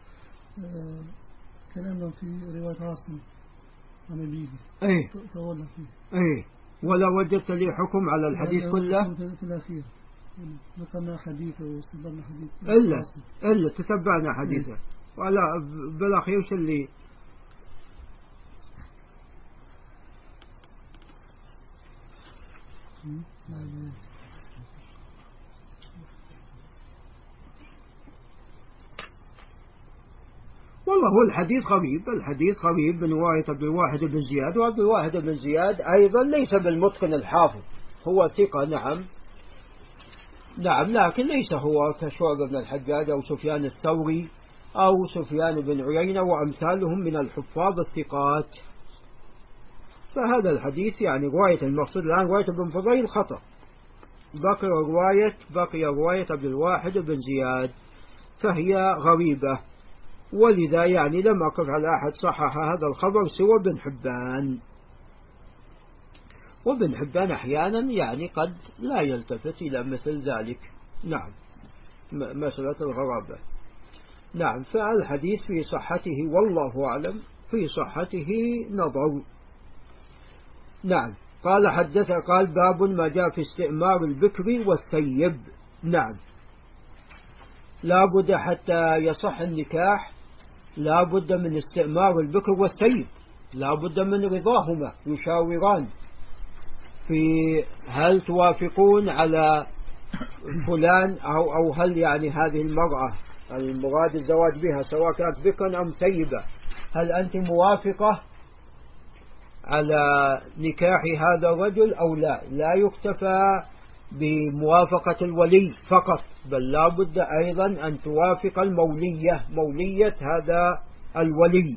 كلامنا في رواية عاصم عن أبيه. إيه. تولى فيه. إيه. ولا وجدت لي حكم على الحديث كله؟ في الأخير ذكرنا حديثه واستدلنا حديث. إلا إلا تتبعنا حديثه. ولا بالأخير شو اللي والله هو الحديث غريب. الحديث غريب من رواية عبد الواحد بن زياد، وعبد الواحد بن زياد أيضا ليس بالمتقن الحافظ، هو ثقة نعم نعم لكن ليس هو كشعبة بن الحجاج أو سفيان الثوري أو سفيان بن عيينة وأمثالهم من الحفاظ الثقات. فهذا الحديث يعني رواية المقصود الآن رواية ابن فضيل خطأ، بقي رواية بقي رواية عبد الواحد بن زياد فهي غريبة، ولذا يعني لم أقف على أحد صحح هذا الخبر سوى بن حبان. وابن حبان أحيانا يعني قد لا يلتفت إلى مثل ذلك. نعم. مسألة الغرابة. نعم. فالحديث في صحته والله أعلم في صحته نظر. نعم. قال حدث قال باب ما جاء في استئمار البكر والثيب. نعم. لا بد حتى يصح النكاح لا بد من استئمار البكر والثيب، لا بد من رضاهما، يشاوران في هل توافقون على فلان أو, أو هل يعني هذه المرأة المراد الزواج بها سواء كانت بكرا أم ثيبة، هل أنت موافقة على نكاح هذا الرجل أو لا. لا يكتفى بموافقة الولي فقط، بل لا بد أيضا أن توافق المولية مولية هذا الولي.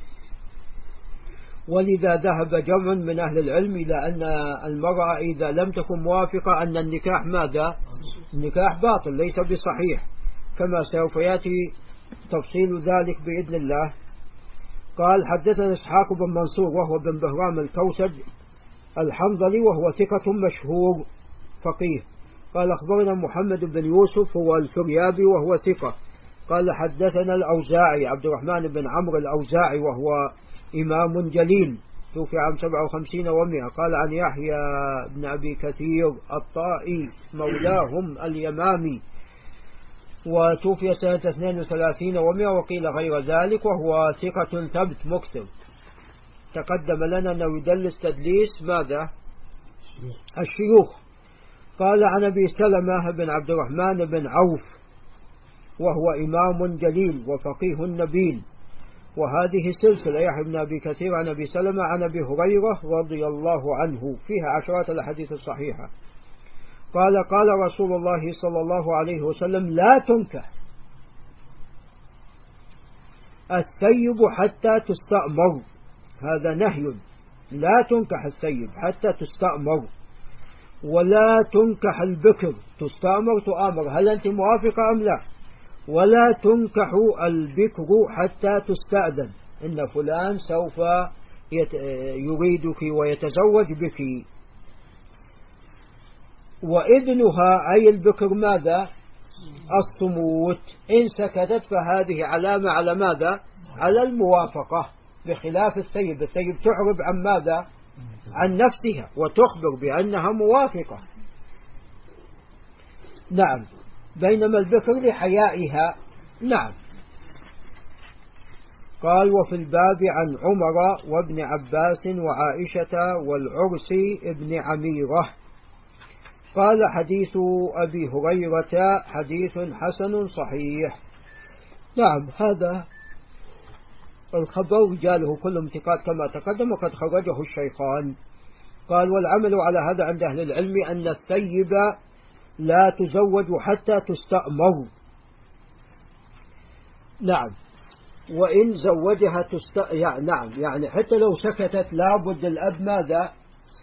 ولذا ذهب جمع من أهل العلم إلى أن المرأة إذا لم تكن موافقة أن النكاح ماذا؟ النكاح باطل ليس بصحيح، كما سوف يأتي تفصيل ذلك بإذن الله. قال حدثنا إسحاق بن منصور وهو بن بهرام الكوسج الحنظلي وهو ثقة مشهور فقيه. قال أخبرنا محمد بن يوسف هو الفريابي وهو ثقة. قال حدثنا الأوزاعي عبد الرحمن بن عمرو الأوزاعي وهو إمام جليل توفي عام سبعة وخمسين ومئة. قال عن يحيى بن أبي كثير الطائي مولاهم اليمامي وتوفي سنة اثنين وثلاثين ومئة وقيل غير ذلك، وهو ثقة ثبت مكتب. تقدم لنا أنه يدلس تدليس ماذا؟ الشيوخ. قال عن أبي سلمة بن عبد الرحمن بن عوف، وهو إمام جليل وفقيه نبيل، وهذه سلسلة يحيى بن أبي كثير عن أبي سلمة عن أبي هريرة رضي الله عنه، فيها عشرات الأحاديث الصحيحة. قال قال رسول الله صلى الله عليه وسلم: لا تنكح الثيب حتى تستأمر. هذا نهي، لا تنكح الثيب حتى تستأمر، ولا تنكح البكر، تستأمر تؤامر هل أنت موافقة أم لا، ولا تنكح البكر حتى تستأذن، إن فلان سوف يريدك ويتزوج بك. وإذنها أي البكر ماذا؟ الصموت، إن سكتت فهذه علامة على ماذا؟ على الموافقة، بخلاف الثيب. الثيب تعرب عن ماذا؟ عن نفسها وتخبر بأنها موافقة. نعم. بينما البكر لحيائها. نعم. قال: وفي الباب عن عمر وابن عباس وعائشة والعرس ابن عميرة. قال: حديث أبي هريرة حديث حسن صحيح. نعم، هذا الخبر رجاله كلهم ثقات كما تقدم، وقد خرجه الشيخان. قال: والعمل على هذا عند أهل العلم أن الثيب لا تزوج حتى تستأمر. نعم. وإن زوجها تست... يعني نعم يعني حتى لو سكتت لابد الأب ماذا؟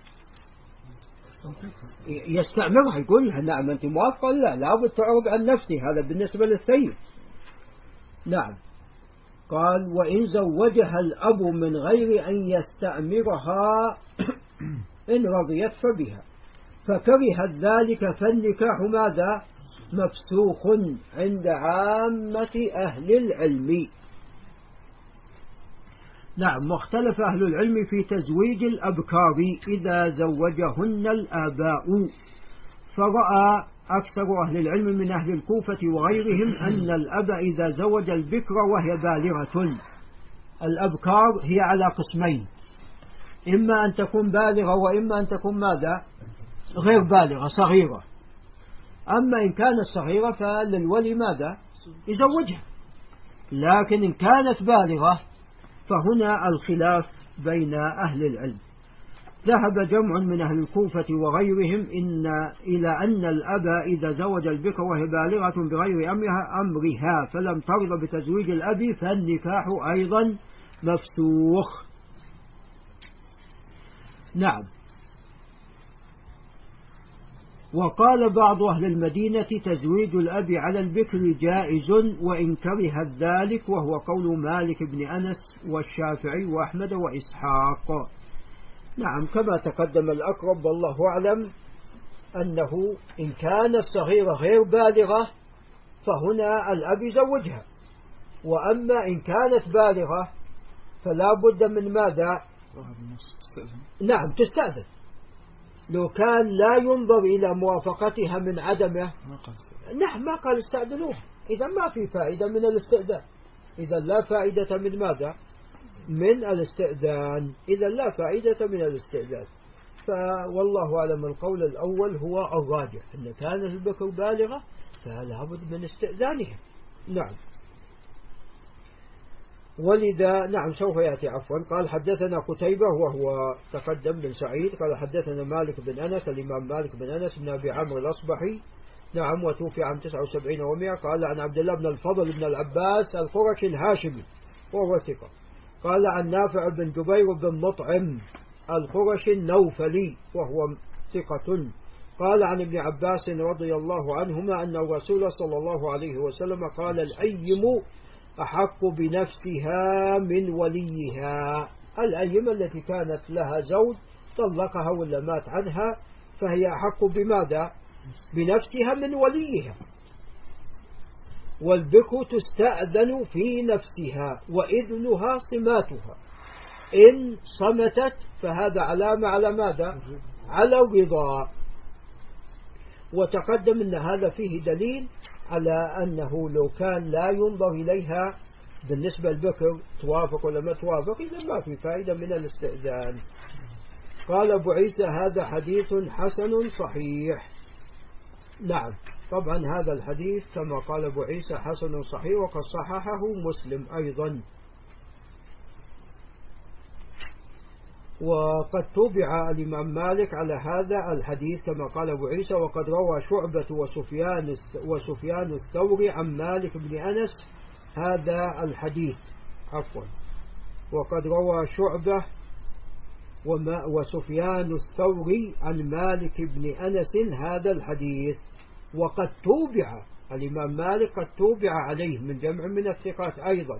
يستأمرها، يقول لها: نعم أنت موافقة؟ لا، لابد تعرض عن نفسي. هذا بالنسبة للثيب. نعم. قال: وإن زوجها الأب من غير أن يستأمرها إن رضيت فبها، فكرهت ذلك فالنكاح ماذا؟ مفسوخ عند عامة أهل العلم. نعم. واختلف أهل العلم في تزويج الأبكار إذا زوجهن الآباء، فرأى أكثر أهل العلم من أهل الكوفة وغيرهم أن الأب إذا زوج البكر وهي بالغة، الأبكار هي على قسمين: إما أن تكون بالغة وإما أن تكون ماذا؟ غير بالغة، صغيرة. أما إن كانت صغيرة فللولي ماذا؟ يزوجها. لكن إن كانت بالغة فهنا الخلاف بين أهل العلم. ذهب جمع من أهل الكوفة وغيرهم إن إلى أن الأب إذا زوج البكر وهي بالغة بغير أمرها, أمرها فلم ترضى بتزويج الأب فالنكاح أيضا مفسوخ. نعم. وقال بعض أهل المدينة: تزويج الأب على البكر جائز وإن كرهت ذلك، وهو قول مالك بن أنس والشافعي وأحمد وإسحاق. نعم، كما تقدم الأقرب والله أعلم أنه إن كانت صغيرة غير بالغة فهنا الأب يزوجها، وأما إن كانت بالغة فلا بد من ماذا؟ نعم، تستأذن. لو كان لا ينظر إلى موافقتها من عدمه، نعم ما قال استأذنوها، إذا ما في فائدة من الاستئذان، إذا لا فائدة من ماذا؟ من الاستئذان، إذا لا فائدة من الاستئذان. فوالله أعلم القول الأول هو الراجح، أن كانت البكر بالغة فلا بد من استئذانها. نعم. ولذا نعم سوف يأتي عفوا. قال: حدثنا قتيبة وهو تقدم بن سعيد قال: حدثنا مالك بن أنس، الإمام مالك بن أنس بن أبي عمرو الأصبحي، نعم، وتوفي عام تسعة وسبعين ومئة. قال: عن عبد الله بن الفضل بن العباس القرشي الهاشمي وهو ثقة. قال: عن نافع بن جبير بن مطعم القرشي النوفلي وهو ثقة. قال: عن ابن عباس رضي الله عنهما أن الرسول صلى الله عليه وسلم قال: الأيم أحق بنفسها من وليها. الأيم التي كانت لها زوج طلقها ولا مات عنها فهي أحق بماذا؟ بنفسها من وليها. والبكر تستأذن في نفسها وإذنها صماتها، إن صمتت فهذا علامة على ماذا؟ على الرضا. وتقدم أن هذا فيه دليل على أنه لو كان لا ينظر إليها بالنسبة للبكر توافق ولا ما توافق، إذا ما في فائدة من الاستئذان. قال أبو عيسى هذا حديث حسن صحيح. نعم، طبعا هذا الحديث كما قال أبو عيسى حسن صحيح، وقد صححه مسلم أيضا. وقد تبع الإمام مالك على هذا الحديث كما قال أبو عيسى، وقد روى شعبة وسفيان وسفيان الثوري عن مالك بن أنس هذا الحديث عفوا وقد روى شعبة وسفيان الثوري عن مالك بن أنس هذا الحديث. وقد توبع الإمام مالك قد توبع عليه من جمع من الثقات أيضا،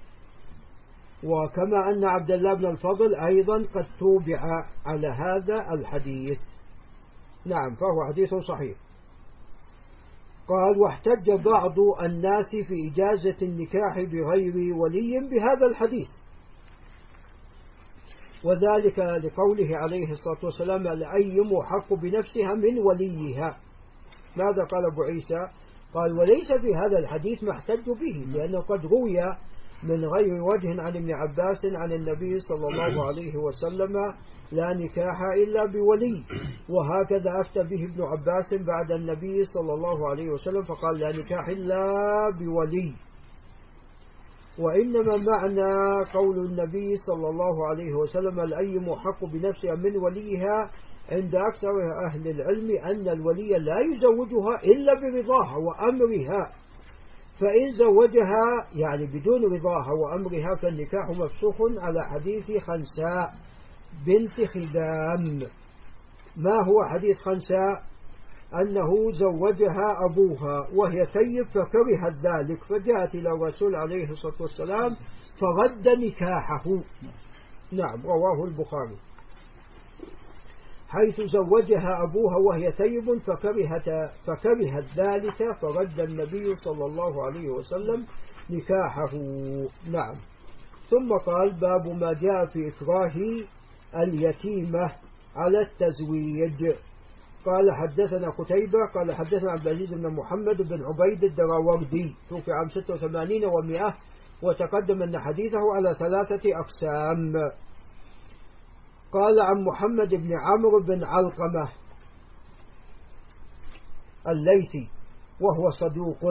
وكما أن عبد الله بن الفضل أيضا قد توبع على هذا الحديث. نعم، فهو حديث صحيح. قال واحتج بعض الناس في إجازة النكاح بغير ولي بهذا الحديث، وذلك لقوله عليه الصلاة والسلام الأيم حق بنفسها من وليها. ماذا قال أبو عيسى؟ قال وليس في هذا الحديث ما احتج به، لأنه قد روي من غير وجه عن ابن عباس عن النبي صلى الله عليه وسلم لا نكاح إلا بولي، وهكذا أفتى به ابن عباس بعد النبي صلى الله عليه وسلم فقال لا نكاح إلا بولي. وإنما معنى قول النبي صلى الله عليه وسلم الأيم حق بنفسها من وليها عند أكثر أهل العلم أن الولي لا يزوجها إلا برضاها وأمرها، فإن زوجها يعني بدون رضاها وأمرها فالنكاح مفسوخ على حديث خنساء بنت خدام. ما هو حديث خنساء؟ أنه زوجها أبوها وهي ثيب فكرهت ذلك، فجاءت إلى الرسول عليه الصلاة والسلام فرد نكاحه. نعم، رواه البخاري، حيث زوجها أبوها وهي ثيب فكرهت, فكرهت ذلك فرد النبي صلى الله عليه وسلم نكاحه. نعم. ثم قال باب ما جاء في إكراه اليتيمة على التزويج. قال حدثنا قتيبة قال حدثنا عبد العزيز بن محمد بن عبيد الدراوردي توفي عام ستة وثمانين ومئة، وتقدم أن حديثه على ثلاثة أقسام. قال عن محمد بن عمرو بن علقمة الليثي وهو صدوق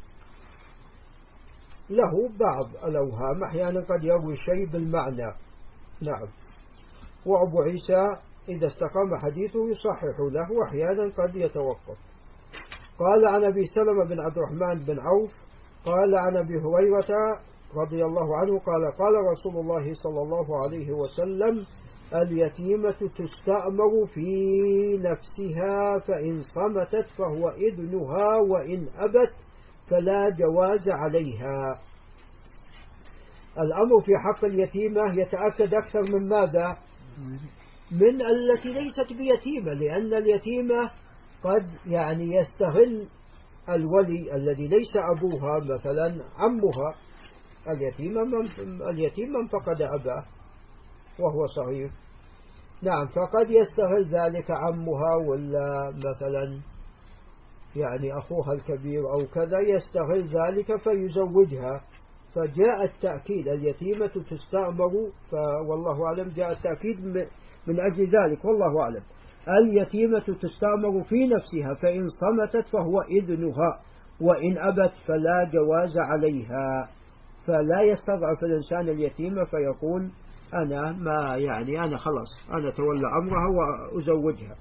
له بعض الأوهام، أحيانا قد يروي شيء بالمعنى. نعم. وأبو عيسى إذا استقام حديثه يصحح له، وأحيانا قد يتوقف. قال عن أبي سلمة بن عبد الرحمن بن عوف قال عن أبي هريرة رضي الله عنه قال قال رسول الله صلى الله عليه وسلم اليتيمة تستأمر في نفسها فإن صمتت فهو إذنها وإن أبت فلا جواز عليها. الأمر في حق اليتيمة يتأكد أكثر من ماذا؟ من التي ليست بيتيمة، لأن اليتيمة قد يعني يستغل الولي الذي ليس أبوها مثلا عمها. اليتيمة من, اليتيم من فقد أباه وهو صغير. نعم، فقد يستغل ذلك عمها ولا مثلا يعني أخوها الكبير أو كذا يستغل ذلك فيزوجها، فجاء التأكيد اليتيمة تستأمر، فوالله أعلم جاء التأكيد من أجل ذلك والله أعلم. اليتيمة تستأمر في نفسها فإن صمتت فهو إذنها وإن أبت فلا جواز عليها. فلا يستضعف الإنسان اليتيمة فيقول أنا ما يعني أنا خلاص أنا تولى أمرها وأزوجها.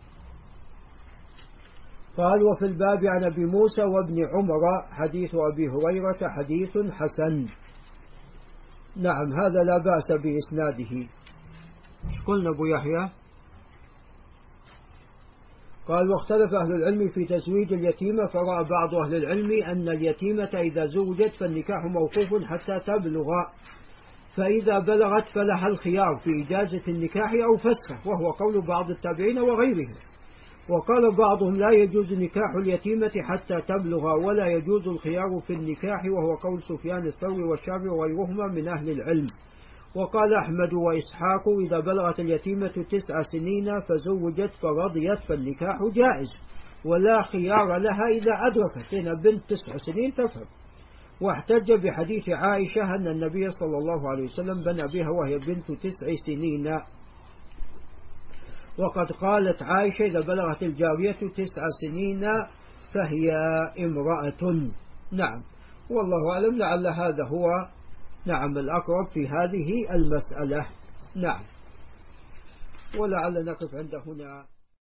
قال وفي الباب عن أبي موسى وابن عمر حديث أبي هريرة حديث حسن. نعم، هذا لا بأس بإسناده. قلنا أبو يحيى قال واختلف أهل العلم في تزويج اليتيمة، فرأى بعض أهل العلم أن اليتيمة إذا زوجت فالنكاح موقوف حتى تبلغ، فإذا بلغت فلها الخيار في إجازة النكاح أو فسخه، وهو قول بعض التابعين وغيرهم. وقال بعضهم لا يجوز نكاح اليتيمة حتى تبلغ ولا يجوز الخيار في النكاح، وهو قول سفيان الثوري والشافعي وغيرهما من أهل العلم. وقال أحمد وإسحاق إذا بلغت اليتيمة تسع سنين فزوجت فرضيت فالنكاح جائز، ولا خيار لها إذا أدركت، هنا بنت تسع سنين تفهم. واحتج بحديث عائشة أن النبي صلى الله عليه وسلم بنى بها وهي بنت تسع سنين، وقد قالت عائشة إذا بلغت الجارية تسع سنين فهي امرأة. نعم، والله أعلم، لعل هذا هو نعم الأقرب في هذه المسألة. نعم، ولعل نقف عند هنا.